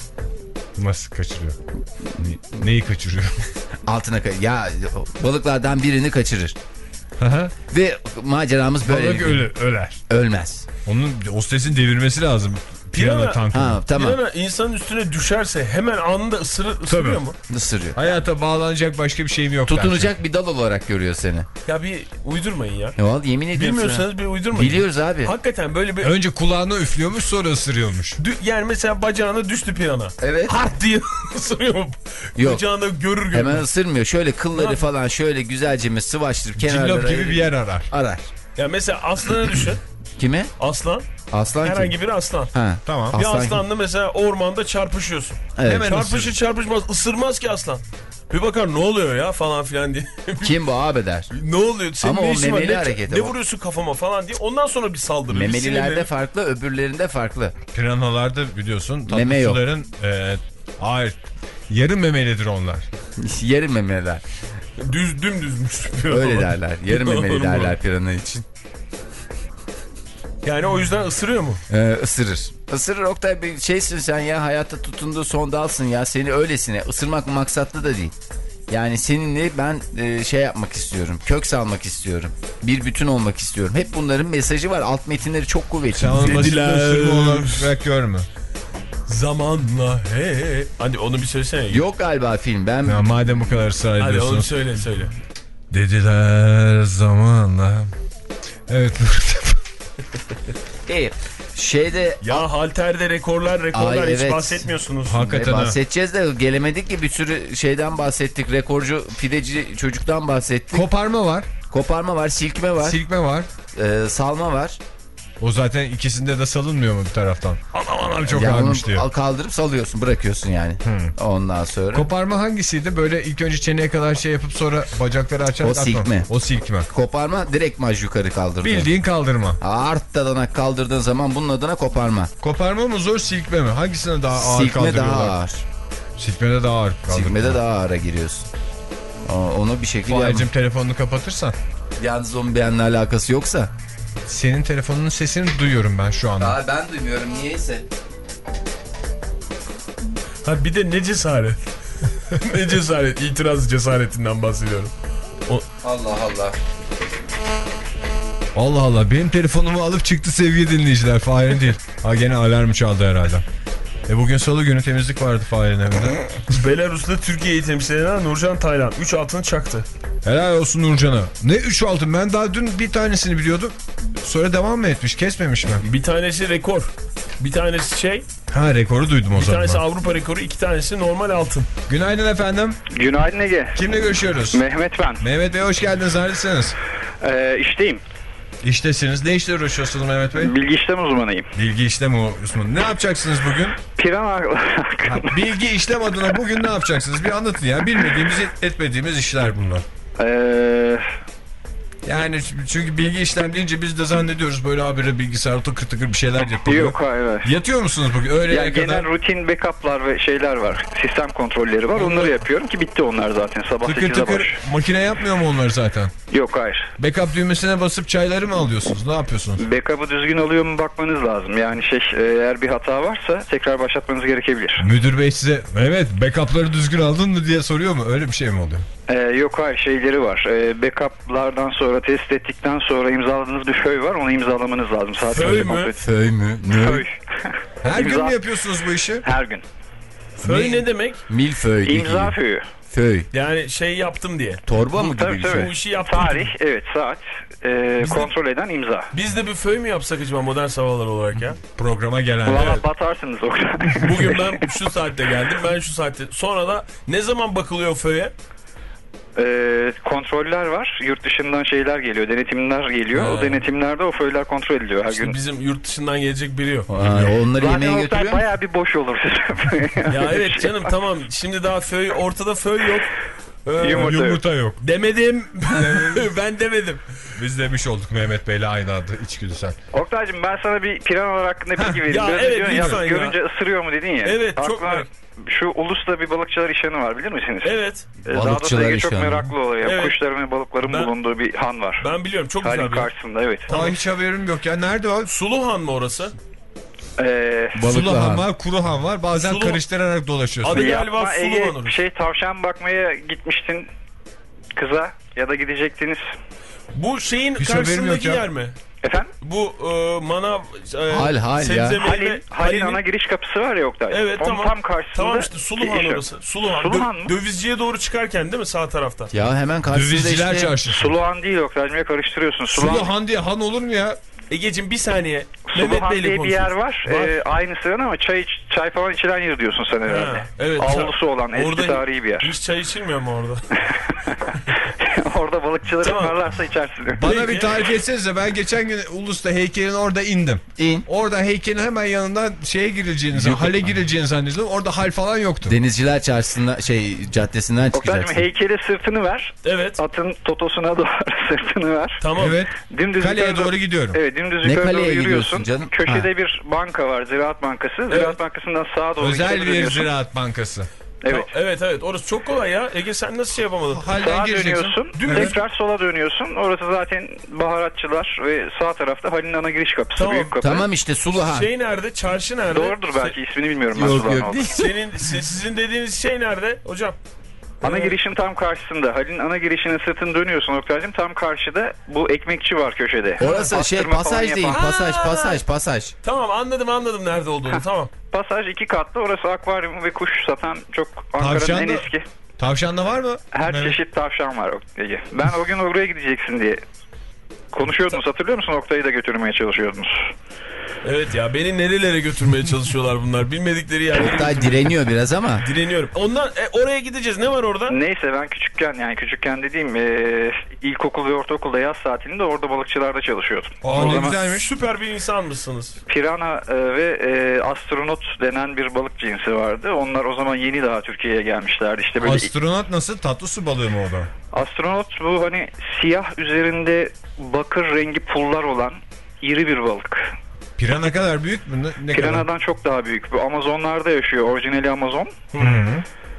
Nasıl kaçırıyor? Ne- Neyi kaçırıyor? Altına ka- ya balıklardan birini kaçırır. Aha. Ve maceramız böyle. Balık ölü, öler. Ölmez. Onun hostesin devirmesi lazım. Pirana Pirana- tankını. Ha tamam. Pirana insanın üstüne düşerse hemen anında ısırır, ısırıyor mu? Isırıyor. Hayata bağlanacak başka bir şeyim yok. Tutunacak bir dal olarak görüyor seni. Ya bir uydurmayın ya. Ya vallahi yemin ediyorum sana. Bilmiyorsanız bir uydurmayın. Biliyoruz abi. Hakikaten böyle bir... bence. Önce kulağına üflüyormuş, sonra ısırıyormuş. Dü- yani mesela bacağına düştü pirana. Evet. Hart diye ısırıyor mu? Yok. Bacağına görür görür. Hemen ısırmıyor. Şöyle kılları Ha. falan şöyle güzelce mi sıvaştırıp kenarlara. Cillop gibi bir yer arar. Arar. Ya mesela aslanı düşün. Kime? Aslan. Aslan kim? Herhangi bir aslan. Ha. Tamam. Bir Aslan aslanla mesela ormanda çarpışıyorsun. Evet. Hemen Çarpışır ısırır. çarpışmaz ısırmaz ki aslan. Bir bakar ne oluyor ya falan filan diye. Kim bu abi der. Ne oluyor? Senin Ama ne o işin var? memeli Ne, hareketi ne o. vuruyorsun kafama falan diye. Ondan sonra bir saldırı. bir Memelilerde sinirlenir. farklı, öbürlerinde farklı. Piranalarda biliyorsun Meme tatlı yok. suların e, hayır, yarım memelidir onlar. Yarım memeliler. Düz dümdüzmüş. Öyle derler. Yarım memeli Normal. derler pirana için. Yani o yüzden ısırıyor mu? Ee, ısırır. Isırır Oktay, bir şeysin sen ya, hayatta tutunduğu son dalsın ya, seni öylesine ısırmak maksatlı da değil. Yani seninle ben e, şey yapmak istiyorum, kök salmak istiyorum, bir bütün olmak istiyorum. Hep bunların mesajı var, alt metinleri çok kuvvetli. Sen onu basit Dediler. ısırma olarak görme. Zamanla he. Hadi onu bir söylesene. Yok galiba film, ben Ya madem bu kadar ısrar Hadi ediyorsun. onu söyle söyle. Dediler zamanla. Evet. e, şeyde Ya halterde rekorlar rekorlar Ay, hiç evet. bahsetmiyorsunuz. Hakikaten e, ha. bahsedeceğiz de gelemedik ki, bir sürü şeyden bahsettik, rekorcu pideci çocuktan bahsettik. Koparma var. Koparma var, silkme var, Silkme var. e, salma var. O zaten ikisinde de salınmıyor mu bir taraftan? Anam anam çok Yani ağırmış diyor. onu kaldırıp salıyorsun, bırakıyorsun yani. Hmm. Ondan sonra. Koparma hangisiydi? Böyle ilk önce çeneye kadar şey yapıp sonra bacakları açarak O silkme. atma. O silkme. Koparma direkt maj yukarı kaldırdın. Bildiğin kaldırma. Art dadanak kaldırdığın zaman bunun adına koparma. Koparma mı zor, silkme mi? Hangisine daha ağır Silkme kaldırıyorlar? daha ağır. Silkmede daha ağır kaldırıyorlar. Silkmede daha ağıra giriyorsun. Onu bir şekilde Fahir'cim telefonunu kapatırsan. Yalnız onun benimle alakası yoksa. Senin telefonunun sesini duyuyorum ben şu anda. Aa, ben duymuyorum niyeyse. Ha bir de ne cesaret. Ne cesaret. İtiraz cesaretinden bahsediyorum. O... Allah Allah. Allah Allah, benim telefonumu alıp çıktı sevgili dinleyiciler. Fahir'in değil. Ha gene alarmı çaldı herhalde. E bugün salı günü, temizlik vardı Fahir'in evinde. Belarus'ta Türkiye'yi temsil eden Nurcan Taylan üç altını çaktı. Helal olsun Nurcan'a. Ne üç altın? Ben daha dün bir tanesini biliyordum. Sonra devam mı etmiş? Kesmemiş mi? Bir tanesi rekor. Bir tanesi şey. Ha, rekoru duydum o bir zaman. Bir tanesi Avrupa rekoru, iki tanesi normal altın. Günaydın efendim. Günaydın Ege. Kimle görüşüyoruz? Mehmet ben. Mehmet Bey hoş geldiniz. Neredesiniz? Ee, işteyim. İştesiniz. Ne işle uğraşıyorsunuz Mehmet Bey? Bilgi işlem uzmanıyım. Bilgi işlem uzmanı. Ne yapacaksınız bugün? Plan Ha, bilgi işlem adına bugün ne yapacaksınız? Bir anlatın ya. Bilmediğimiz, etmediğimiz işler bunlar. Eee... Yani çünkü bilgi işlem deyince biz de zannediyoruz böyle habire bilgisayar tıkır tıkır bir şeyler yapıyor. Yok hayır. Yatıyor musunuz bugün? Öğleye Yani kadar. genel rutin backup'lar ve şeyler var. Sistem kontrolleri var. Onları yapıyorum ki bitti onlar zaten. Sabah Tıkır sekizde tıkır baş. makine yapmıyor mu onları zaten? Yok hayır. Backup düğmesine basıp çayları mı alıyorsunuz? Ne yapıyorsunuz? Backup'ı düzgün alıyor mu bakmanız lazım. Yani şey eğer bir hata varsa tekrar başlatmanız gerekebilir. Müdür bey size evet backup'ları düzgün aldın mı diye soruyor mu? Öyle bir şey mi oluyor? Ee, yok hayır şeyleri var. Ee, backup'lardan sonra test ettikten sonra imzaladığınız bir föy var. Onu imzalamanız lazım. Saat Föy mü? Föy mü? Ne? Föy. Her gün İmza- mü yapıyorsunuz bu işi? Her gün. Föy ne demek? Milföy. İmza föyü. Föy. Yani şey yaptım diye. Torba mı gibi Tabii bir şey? tabii. Bu işi yaptım. Tarih, evet saat, e, kontrol eden imza. Biz de bir föy mü yapsak acaba modern sabahlar olarak ya? Programa gelen. Valla Evet. batarsınız o kadar. Bugün ben şu saatte geldim, ben şu saatte. Sonra da ne zaman bakılıyor föye? e, kontroller var. Yurt dışından şeyler geliyor, denetimler geliyor. Ha. O denetimlerde o föyler kontrol ediliyor her İşte gün. bizim yurt dışından gelecek biri yok. Aa, onları Zaten yemeğe Oktay götürüyor. bayağı bir boş olur size. Ya evet canım tamam, şimdi daha föy, ortada föy yok. Ee, Yumurta. Yumurta yok. Demedim. Ben demedim. Biz demiş olduk Mehmet Bey'le aynı adı içgüdüsel. Oktay'cığım ben sana bir planolar hakkında bilgi vereyim. ya Biraz evet, önce diyorsun lütfen ya. görünce ısırıyor mu dedin ya. Evet, çok Aklıma merak- şu Ulus'ta bir balıkçılar işhanı var bilir misiniz? Evet. Ee, Daha Balıkçılar da Ege çok işhanı. meraklı olur ya. Evet. Kuşların ve balıkların Ben- bulunduğu bir han var. Ben biliyorum, çok güzel Halin bir yer. karşısında evet. Daha hiç haberim yok ya. Nerede o? Suluhan mı orası? Ee, Balıklı Sulu han han. var, kuru han var. Bazen Sulu- karıştırarak dolaşıyorsun. Adı yapma galiba Ege, Suluhan orası. şey tavşan bakmaya gitmiştin kıza ya da gidecektiniz. Bu şeyin Hiç haberim karşısındaki yok ya. yer mi? Efendim? Bu e, manav e, Hal, hal ya. sebze meyve- Halil, Halil Halil'in- ana giriş kapısı var ya Oktay. Evet Onun tamam. tam karşısında. Tamam işte Suluhan bir iş orası. Suluhan. Suluhan Dö- mı? Dövizciye doğru çıkarken değil mi sağ tarafta? Ya hemen karşısında Dövizciler işte. çarşısı. Suluhan değil Oktay'cığım karıştırıyorsun. Suluhan, Sulu han diye han olur mu ya? Egeciğim bir saniye. Mehmet Suluhan Bey'le diye bir yer konuşuyoruz. var. Ee, aynı sıranın ama çay çay falan içilen yer diyorsun sen herhalde. Ha, evet. Avlusu olan eski Orada tarihi bir yer. Hiç çay içilmiyor mu orada? Orada balıkçıları Tamam. yaparlarsa içersin. Bana Peki. bir tarif etsenize. Ben geçen gün Ulus'ta heykelin orada indim. İn. Orada heykelin hemen yanından şeye girileceğini, Yok. hale girileceğini zannediyordum. Orada hal falan yoktu. Denizciler çarşısında şey caddesinden Oktay'cığım çıkacaksın. heykele sırtını ver. Evet. Atın totosuna doğru sırtını ver. Tamam. Evet. Dümdüz Kaleye yukarı doğru gidiyorum. Evet dümdüz Ne yukarı doğru kaleye yürüyorsun. gidiyorsun canım? Köşede Ha. bir banka var. Ziraat Bankası. Ziraat Evet. Bankası'ndan sağa doğru Özel yukarı bir dönüyorsun. ziraat bankası. Evet. Evet evet orası çok kolay ya. Ege sen nasıl şey yapamadın? Halden Sağa gireceksin. dönüyorsun. Evet. Tekrar sola dönüyorsun. Orası zaten baharatçılar ve sağ tarafta Halil'in ana giriş kapısı. Tamam. Büyük kapı. Tamam işte Suluhan. Şey nerede? Çarşı nerede? Doğrudur belki ismini bilmiyorum ben. Yok, Suluhan yok, olduğunu. değil. Senin si- sizin dediğiniz şey nerede hocam? Ana Ee, girişin tam karşısında. Halil'in ana girişine sırtını dönüyorsun Oktay'cığım. Tam karşıda bu ekmekçi var köşede. Orası şey Pastırma falan pasaj değil. yapan. Pasaj Aa! pasaj pasaj. Tamam anladım anladım nerede olduğunu tamam. Pasaj iki katlı. Orası akvaryum ve kuş satan çok Ankara'nın Tavşan en da- eski. Tavşan da var mı? Her Evet. çeşit tavşan var Ege. Ben o gün oraya gideceksin diye konuşuyordunuz. Hatırlıyor musun? Oktay'ı da götürmeye çalışıyordunuz. Evet ya, beni nerelere götürmeye çalışıyorlar bunlar. Bilmedikleri yerlere Oktay direniyor biraz ama. Direniyorum. Ondan e, oraya gideceğiz. Ne var orada? Neyse ben küçükken yani küçükken dediğim e, ilkokul ve ortaokulda yaz tatilinde orada balıkçılarda çalışıyordum. Aa, o ne zaman güzelmiş. Süper bir insan mısınız? pirana e, ve e, astronot denen bir balık cinsi vardı. Onlar o zaman yeni daha Türkiye'ye gelmişlerdi. İşte böyle Astronot nasıl? Tatlı su balığı mı o da? astronot bu hani siyah üzerinde bakır rengi pullar olan iri bir balık. Pirana kadar büyük mü? Ne, ne Piranadan kadar? çok daha büyük. Bu Amazonlarda yaşıyor. Orijinali Amazon. Hı -hı.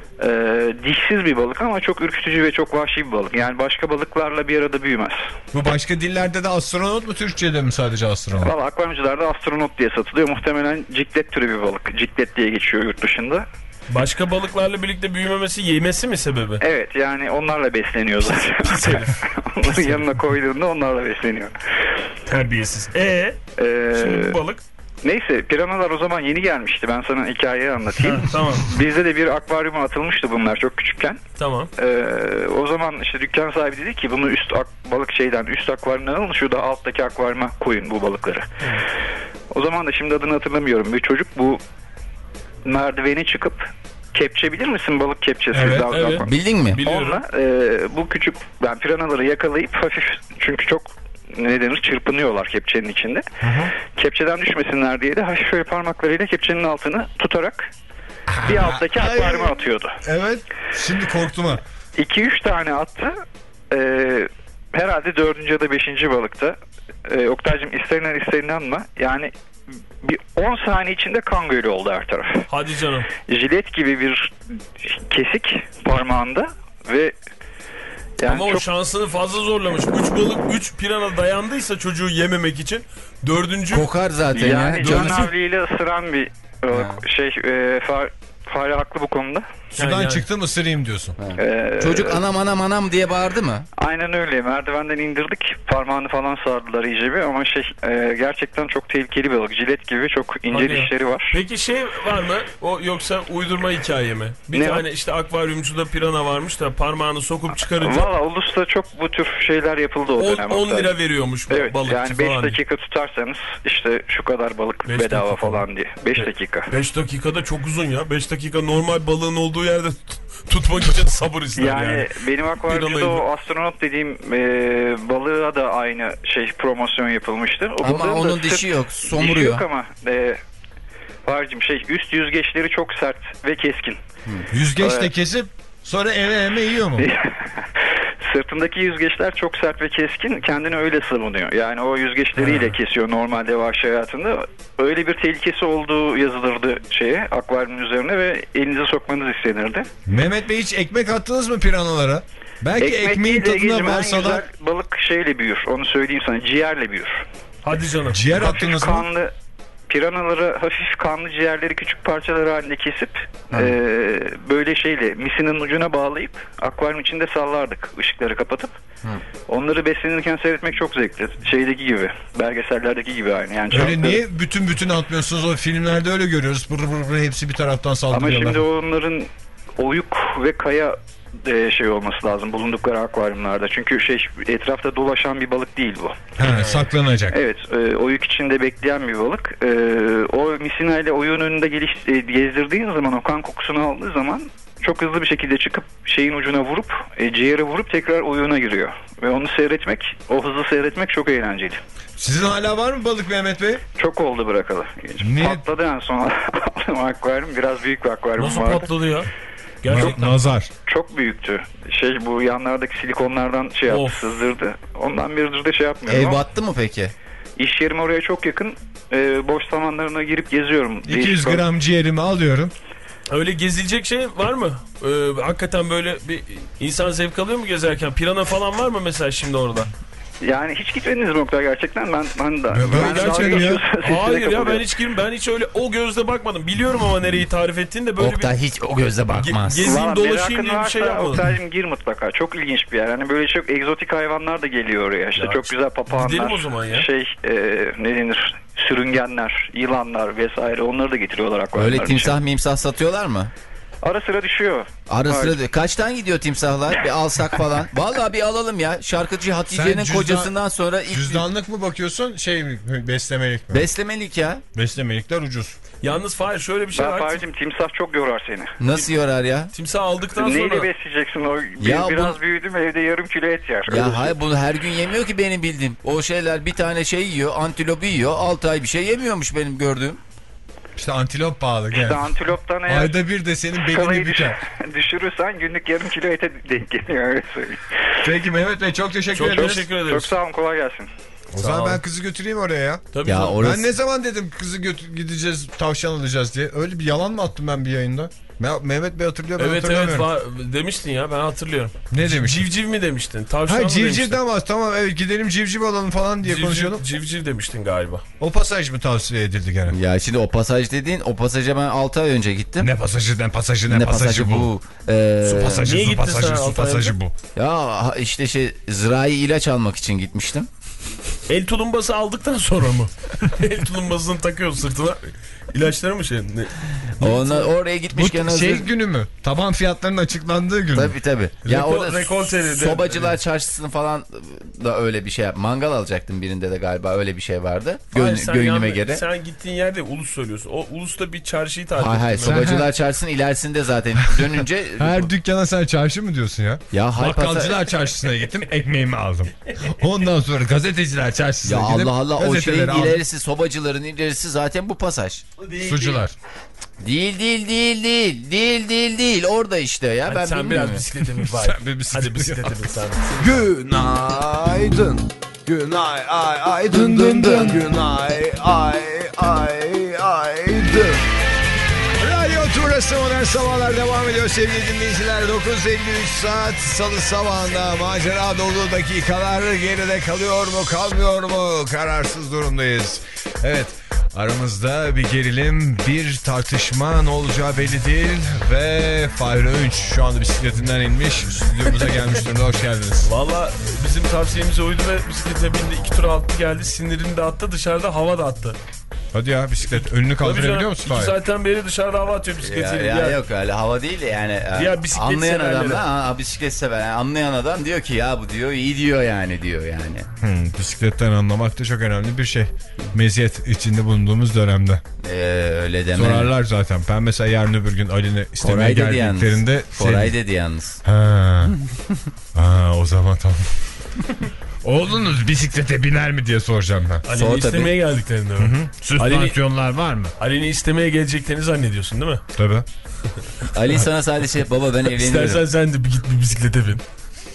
Ee, dişsiz bir balık ama çok ürkütücü ve çok vahşi bir balık. Yani başka balıklarla bir arada büyümez. Bu başka dillerde de astronot mu? Türkçe'de mi sadece astronot? Valla akvaryumcularda astronot diye satılıyor. Muhtemelen ciklet türü bir balık. Ciklet diye geçiyor yurt dışında. Başka balıklarla birlikte büyümemesi, yemesi mi sebebi? Evet yani onlarla besleniyor zaten. Pis herif. Onların yanına koyduğunda onlarla besleniyor. Terbiyesiz. Eee? Ee, Şimdi bu balık? Neyse piranalar o zaman yeni gelmişti. Ben sana hikayeyi anlatayım. Ha, tamam. Bizde de bir akvaryuma atılmıştı bunlar çok küçükken. Tamam. Ee, o zaman işte dükkan sahibi dedi ki bunu üst ak balık şeyden üst akvaryumdan alın, şurada alttaki akvaryuma koyun bu balıkları. Hmm. O zaman da şimdi adını hatırlamıyorum. Bir çocuk bu merdiveni çıkıp kepçe bilir misin, balık kepçesi? Evet, Daha evet. daha Bildin mi? Biliyorum. Onunla e, bu küçük ben piranaları yakalayıp hafif, çünkü çok ne denir, çırpınıyorlar kepçenin içinde. Hı hı. Kepçeden düşmesinler diye de hafif şöyle parmaklarıyla kepçenin altını tutarak bir alttaki akvaryuma atıyordu. Evet. Şimdi korktum ha. iki üç tane attı. Ee, herhalde dördüncü ya da beşinci balıkta. Ee, Oktay'cığım isterinden isterinden ama yani bir on saniye içinde kan gölü oldu her taraf. Hadi canım. Jilet gibi bir kesik parmağında ve yani ama çok... o şansını fazla zorlamış. Üç balık, üç pirana dayandıysa çocuğu yememek için. Dördüncü... Kokar zaten yani ya. canavliyle ısıran bir balık. Şey e, far, fare haklı bu konuda. Sudan yani, çıktım ısırayım diyorsun. Ee, Çocuk anam anam anam diye bağırdı mı? Aynen öyle. Merdivenden indirdik. Parmağını falan sardılar iyice bir ama şey e, gerçekten çok tehlikeli bir balık. Jilet gibi çok ince hadi dişleri var. Peki şey var mı? O yoksa uydurma hikaye mi? Bir ne tane o? işte akvaryumcuda pirana varmış da parmağını sokup çıkarınca Valla Ulus'ta çok bu tür şeyler yapıldı o dönem. on lira veriyormuş bu evet, balıkçı yani beş falan. dakika tutarsanız işte şu kadar balık beş bedava dakika falan diye. beş dakika. beş dakikada çok uzun ya. beş dakika normal balığın olduğu yerde tutmak için sabır ister yani. Yani benim akvaryumda o astronot dediğim e, balığa da aynı şey promosyon yapılmıştı. O Ama balığın onun da dişi sırf- yok, somuruyor. Dişi yok ama e, Varcım şey üst yüzgeçleri çok sert ve keskin. Yüzgeçle Evet. kesip sonra eve eve yiyor mu? Sırtındaki yüzgeçler çok sert ve keskin, kendini öyle savunuyor. Yani o yüzgeçleriyle kesiyor normalde vahşi hayatında. Öyle bir tehlikesi olduğu yazılırdı şeye, akvaryumun üzerine ve elinize sokmanız istenirdi. Mehmet Bey hiç ekmek attınız mı piranalara? Belki Ekmek ekmeğin değil de tadına en varsalar. güzel balık şeyle büyür, onu söyleyeyim sana, ciğerle büyür. Hadi canım. Ciğer Hafif attınız mı? kanlı piranaları, hafif kanlı ciğerleri küçük parçalar halinde kesip e, böyle şeyle misinin ucuna bağlayıp akvaryum içinde sallardık ışıkları kapatıp. Hı. Onları beslenirken seyretmek çok zevkli. Şeydeki gibi, belgesellerdeki gibi aynı. Yani öyle çok niye da... bütün bütün atmıyorsunuz? O filmlerde öyle görüyoruz. Bır bır bır hepsi bir taraftan saldırıyorlar. Ama şimdi onların oyuk ve kaya e, şey olması lazım bulundukları akvaryumlarda. Çünkü şey etrafta dolaşan bir balık değil bu. He, saklanacak. Evet, e, oyuk içinde bekleyen bir balık. E, o misinayla oyun önünde geliş, e, gezdirdiğin zaman, o kan kokusunu aldığı zaman çok hızlı bir şekilde çıkıp şeyin ucuna vurup, e, ciğere vurup tekrar oyuna giriyor. Ve onu seyretmek, o hızlı seyretmek çok eğlenceli. Sizin hala var mı balık Mehmet Bey? Çok oldu bırakalı. Niye? Patladı en son akvaryum. Biraz büyük bir akvaryum nasıl vardı. patladı ya? Gerçekten. Nazar. Çok büyüktü. Şey bu yanlardaki silikonlardan şey yaptı, Of. sızdırdı. Ondan biridir de şey yapmıyorum Ev ama battı mı peki? iş yerim oraya çok yakın. Ee, boş zamanlarına girip geziyorum. iki yüz Değişik gram ciğerimi alıyorum. Öyle gezilecek şey var mı? Ee, hakikaten böyle bir insan zevk alıyor mu gezerken? Pirana falan var mı mesela şimdi orada? Yani hiç gitmediniz mi Oktay gerçekten? Ben ben de. Ben ben gerçekten ya. Hayır ya, ben hiç girdim. Ben hiç öyle o gözle bakmadım. Biliyorum ama nereyi tarif ettiğini de böyle Oktay bir hiç o gözle bakmaz. Ge- gezeyim Vallahi dolaşayım merakın diye bir şey varsa yapmadım. Oktay'cığım gir mutlaka. Çok ilginç bir yer. Hani böyle çok egzotik hayvanlar da geliyor oraya. İşte Ya çok güzel papağanlar. gidelim o zaman ya. Şey e, ne denir? Sürüngenler, yılanlar vesaire, onları da getiriyorlar akvaryumların Öyle timsah mimsah satıyorlar mı? Ara sıra düşüyor. Ara sıra Evet. diyor. Kaçtan gidiyor timsahlar? Bir alsak falan. Vallahi bir alalım ya. Şarkıcı Hatice'nin cüzdan- kocasından sonra ilk Cüzdanlık mı bakıyorsun şey mi beslemelik mi? beslemelik ya. Beslemelikler ucuz. Yalnız Fahir şöyle bir şey Ben var. Fahir'cim timsah çok yorar seni. Nasıl yorar ya? Timsah aldıktan Neyle sonra besleyeceksin o? Ya Biraz bu- büyüdüm evde yarım kilo et yer. Öyle Ya hayır bunu her gün yemiyor ki benim bildiğim. O şeyler bir tane şey yiyor, antilopu yiyor. altı ay bir şey yemiyormuş benim gördüğüm. İşte antilop pahalı gel. İşte antiloptan eğer Ayda bir de senin belini skalayı büker. düş- düşürürsen günlük yarım kilo ete denk geliyor öyle söyleyeyim. Peki Mehmet Bey çok teşekkür çok ederiz. teşekkür Çok ederiz. sağ olun, kolay gelsin. O Sağ zaman ol. ben kızı götüreyim oraya ya. Tabii Ya canım. orası Ben ne zaman dedim kızı götür gideceğiz tavşan alacağız diye. Öyle bir yalan mı attım ben bir yayında? Me- Mehmet Bey hatırlıyor ben Evet evet hatırlamıyorum. var, demiştin ya ben hatırlıyorum. Ne demiştin? Civciv mi demiştin? Tavşan Ha mı demiştin? civcivden bahs tamam evet gidelim civciv alalım falan diye Civciv, konuşuyorduk. civciv demiştin galiba. O pasaj mı tavsiye edildi gene? Ya şimdi o pasaj dediğin, o pasaja ben altı ay önce gittim. Ne pasajı ne pasajı ne, pasajı, bu? Ee, Su pasajı Niye su gittin pasajı sen su altı ay pasajı önce? bu. Ya ha- işte şey zirai ilaç almak için gitmiştim. El tulumbası aldıktan sonra mı? El tulumbasını takıyorsun sırtına. İlaçları mı şey? Ne? Ona, oraya gitmişken Bu hazır. şey günü mü? Taban fiyatlarının açıklandığı gün mü? Tabii tabii. Ya Reko- orada rekolteli de- Sobacılar Çarşısı'nın falan da öyle bir şey yap. Mangal alacaktım birinde de galiba öyle bir şey vardı. Gön, Hayır, sen gönlüme yan- göre. Sen gittiğin yerde ulus söylüyorsun. O ulusta bir çarşıyı tarif Hayır hayır ettin. Sobacılar Çarşısı'nın ilerisinde zaten dönünce. Her dükkana sen çarşı mı diyorsun ya? Ya hayır Bakkalcılar çarşısına gittim ekmeğimi aldım. Ondan sonra gazeteciler çarşısına Ya gidip Allah Allah o şeyin gazeteleri aldım. ilerisi sobacıların ilerisi zaten bu pasaj. Sucular. Değil değil değil değil değil değil değil orada işte ya Hadi ben sen bilmiyorum. biraz bisiklete bin bari. Sen bir bisiklete Hadi bisiklete bin sen. Günaydın. Günay ay ay dın dın dın. Günay ay ay ay dın. Radyo Turası Modern Sabahlar devam ediyor sevgili dinleyiciler. dokuz elli üç saat salı sabahında macera dolu dakikalar geride kalıyor mu kalmıyor mu kararsız durumdayız. Evet aramızda bir gerilim bir tartışma ne olacağı belli değil ve Fahri Öğünç şu anda bisikletinden inmiş stüdyomuza gelmiş durumda hoş geldiniz. Valla bizim tavsiyemize uydu ve bisiklete bindi. iki tur attı geldi. Sinirini de attı. Dışarıda hava da attı. Hadi ya bisiklet önünü kaldırabiliyor musun İki Fahri? saatten beri dışarıda hava atıyor Ya, bisikletiyle. ya Ya, yok öyle hava değil de yani Ya bisiklet anlayan severleri. adam da ha, bisiklet sever yani anlayan adam diyor ki ya bu diyor iyi diyor yani diyor yani. Hmm, bisikletten anlamak da çok önemli bir şey. Meziyet içinde bulunduğumuz dönemde. Ee, öyle deme. Sorarlar zaten. Ben mesela yarın öbür gün Ali'ni istemeye Koray dedi geldiklerinde... yalnız. şey- Koray dedi yalnız. Ha. ha, o zaman tamam. Oğlunuz bisiklete biner mi diye soracağım ben. Ali'ni Sor istemeye geldiklerinde mi? Süspansiyonlar var mı? Ali'ni istemeye geleceklerini zannediyorsun değil mi? Tabii. Ali sana sadece baba ben evleniyorum. İstersen sen de bir git bir bisiklete bin.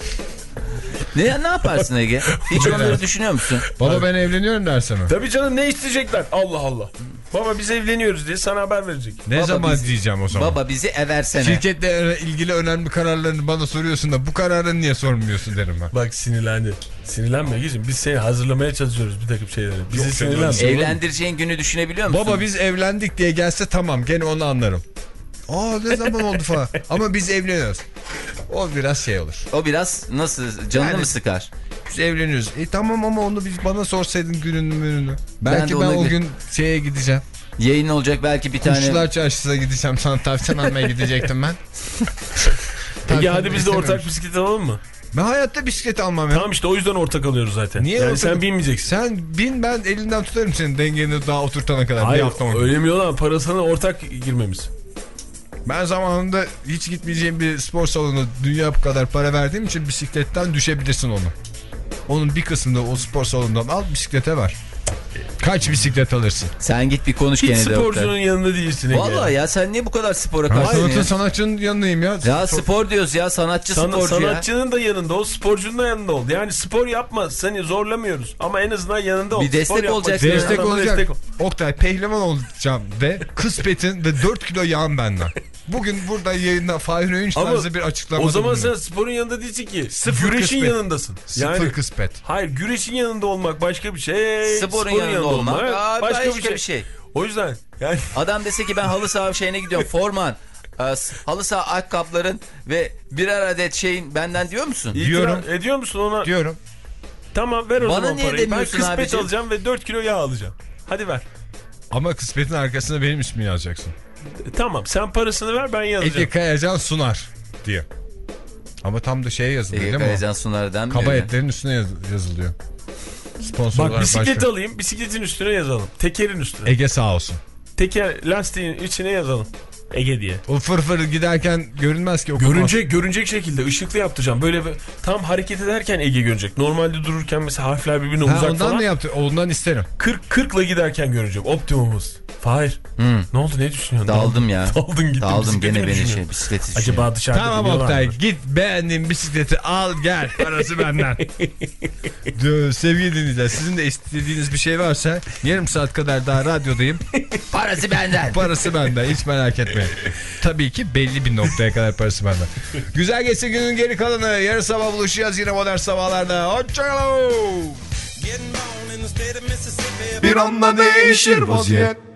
Ne, ne yaparsın Ege? Hiç onları düşünüyor musun? Baba ben evleniyorum derse mi? Tabii canım ne isteyecekler? Allah Allah. Baba biz evleniyoruz diye sana haber verecek. Ne Baba zaman biz- diyeceğim o zaman? Baba bizi eversene. Şirketle ilgili önemli kararlarını bana soruyorsun da bu kararını niye sormuyorsun derim ben. Bak sinirlendi. Sinirlenme Ege'ciğim. Biz seni hazırlamaya çalışıyoruz bir takım şeyleri. Bizi Yok canım, sinirlenme. Evlendireceğin günü düşünebiliyor musun? Baba biz evlendik diye gelse tamam gene onu anlarım. Aa ne zaman oldu falan. Ama biz evleniyoruz. O biraz şey olur. O biraz nasıl canını Yani- mı sıkar? Biz evleniyoruz. E tamam ama onu biz bana sorsaydın gününü gününü. Belki de ben, ona o gö- gün şeye gideceğim. Yayın olacak belki bir tane. Kuşçular Çarşısı'na gideceğim. Sana tavşan almaya gidecektim ben. Ege hadi biz de İstemiyorum. ortak bisiklet alalım mı? Ben hayatta bisiklet almam ya. Tamam işte o yüzden ortak alıyoruz zaten. Niye yani ortak- sen binmeyeceksin. Sen bin ben elinden tutarım senin dengeni daha oturtana kadar. Hayır bir hafta mı? öyle mi olan parasına ortak girmemiz. Ben zamanında hiç gitmeyeceğim bir spor salonu dünya bu kadar para verdiğim için bisikletten düşebilirsin onu. Onun bir kısmını o spor salonundan al bisiklete ver. Kaç bisiklet alırsın? Sen git bir konuş Hiç gene de sporcunun Oktay. yanında değilsin Ege. Vallahi ya sen niye bu kadar spora Ben karşısın sanatın ya? sanatçının yanındayım ya. Ya spor diyoruz ya sanatçı San- sporcu ya. sanatçının da yanında ol, sporcunun da yanında ol. Yani spor yapma, seni zorlamıyoruz. Ama en azından yanında ol. Bir destek Spor yapmak olacaksın. isteyen Destek adama olacak. destek ol. Oktay pehlivan olacağım de kısmetin ve dört kilo yağım benden. Bugün burada yayında Fahir Öğünç Ama tarzı bir açıklama. o zaman sen sporun yanında değilsin ki. Sıfır güreşin kısmet. yanındasın. Sıfır Yani kısmet. hayır güreşin yanında olmak başka bir şey. Sporun yanında olmak, aa, başka, başka bir şey. bir şey. O yüzden yani Adam dese ki ben halı saha şeyine gidiyorum forman. e, Halı saha ayakkabıların ve birer adet şeyin benden diyor musun? Diyorum. itiraz ediyor musun ona? Diyorum. Tamam ver o Bana zaman niye parayı. Ben demiyorsun kısmet abicim? alacağım ve dört kilo yağ alacağım. Hadi ver. Ama kısmetin arkasına benim ismimi yazacaksın. Tamam sen parasını ver ben yazacağım. Ege Kayacan sunar diye. Ama tam da şeye yazılıyor Ege değil mi? Kayacan sunar denmiyor. Kaba ya. etlerin üstüne yaz- yazılıyor. Sponsorlar Bak bisiklet başka. alayım, bisikletin üstüne yazalım. Tekerin üstüne. Ege sağ olsun. Teker lastiğin içine yazalım. Ege diye. O fırfır giderken görünmez ki. Okumaz. Görünecek, görünecek şekilde ışıklı yaptıracağım. Böyle bir- tam hareket ederken Ege görecek. Normalde dururken mesela harfler birbirine Ha, uzak ondan falan. mı yaptı? Ondan isterim. kırk kırkla giderken görecek. Optimum hız. Hayır. Hmm. Ne oldu, ne düşünüyorsun? Daldım ya. Daldın gittin. Daldım bisikleti gene mi beni şey düşünüyorsun? bisikleti Acaba dışarıda Tamam biliyorlar Oktay mı? git beğendiğin bisikleti al gel. Parası benden. Diyor, sevgili dinleyiciler sizin de istediğiniz bir şey varsa yarım saat kadar daha radyodayım. Parası benden. Parası benden hiç merak etmeyin. Tabii ki belli bir noktaya kadar parası benden. Güzel geçsin günün geri kalanı. Yarın sabah buluşacağız yine modern sabahlarda. Hoşçakalın. Bir anda değişir vaziyet.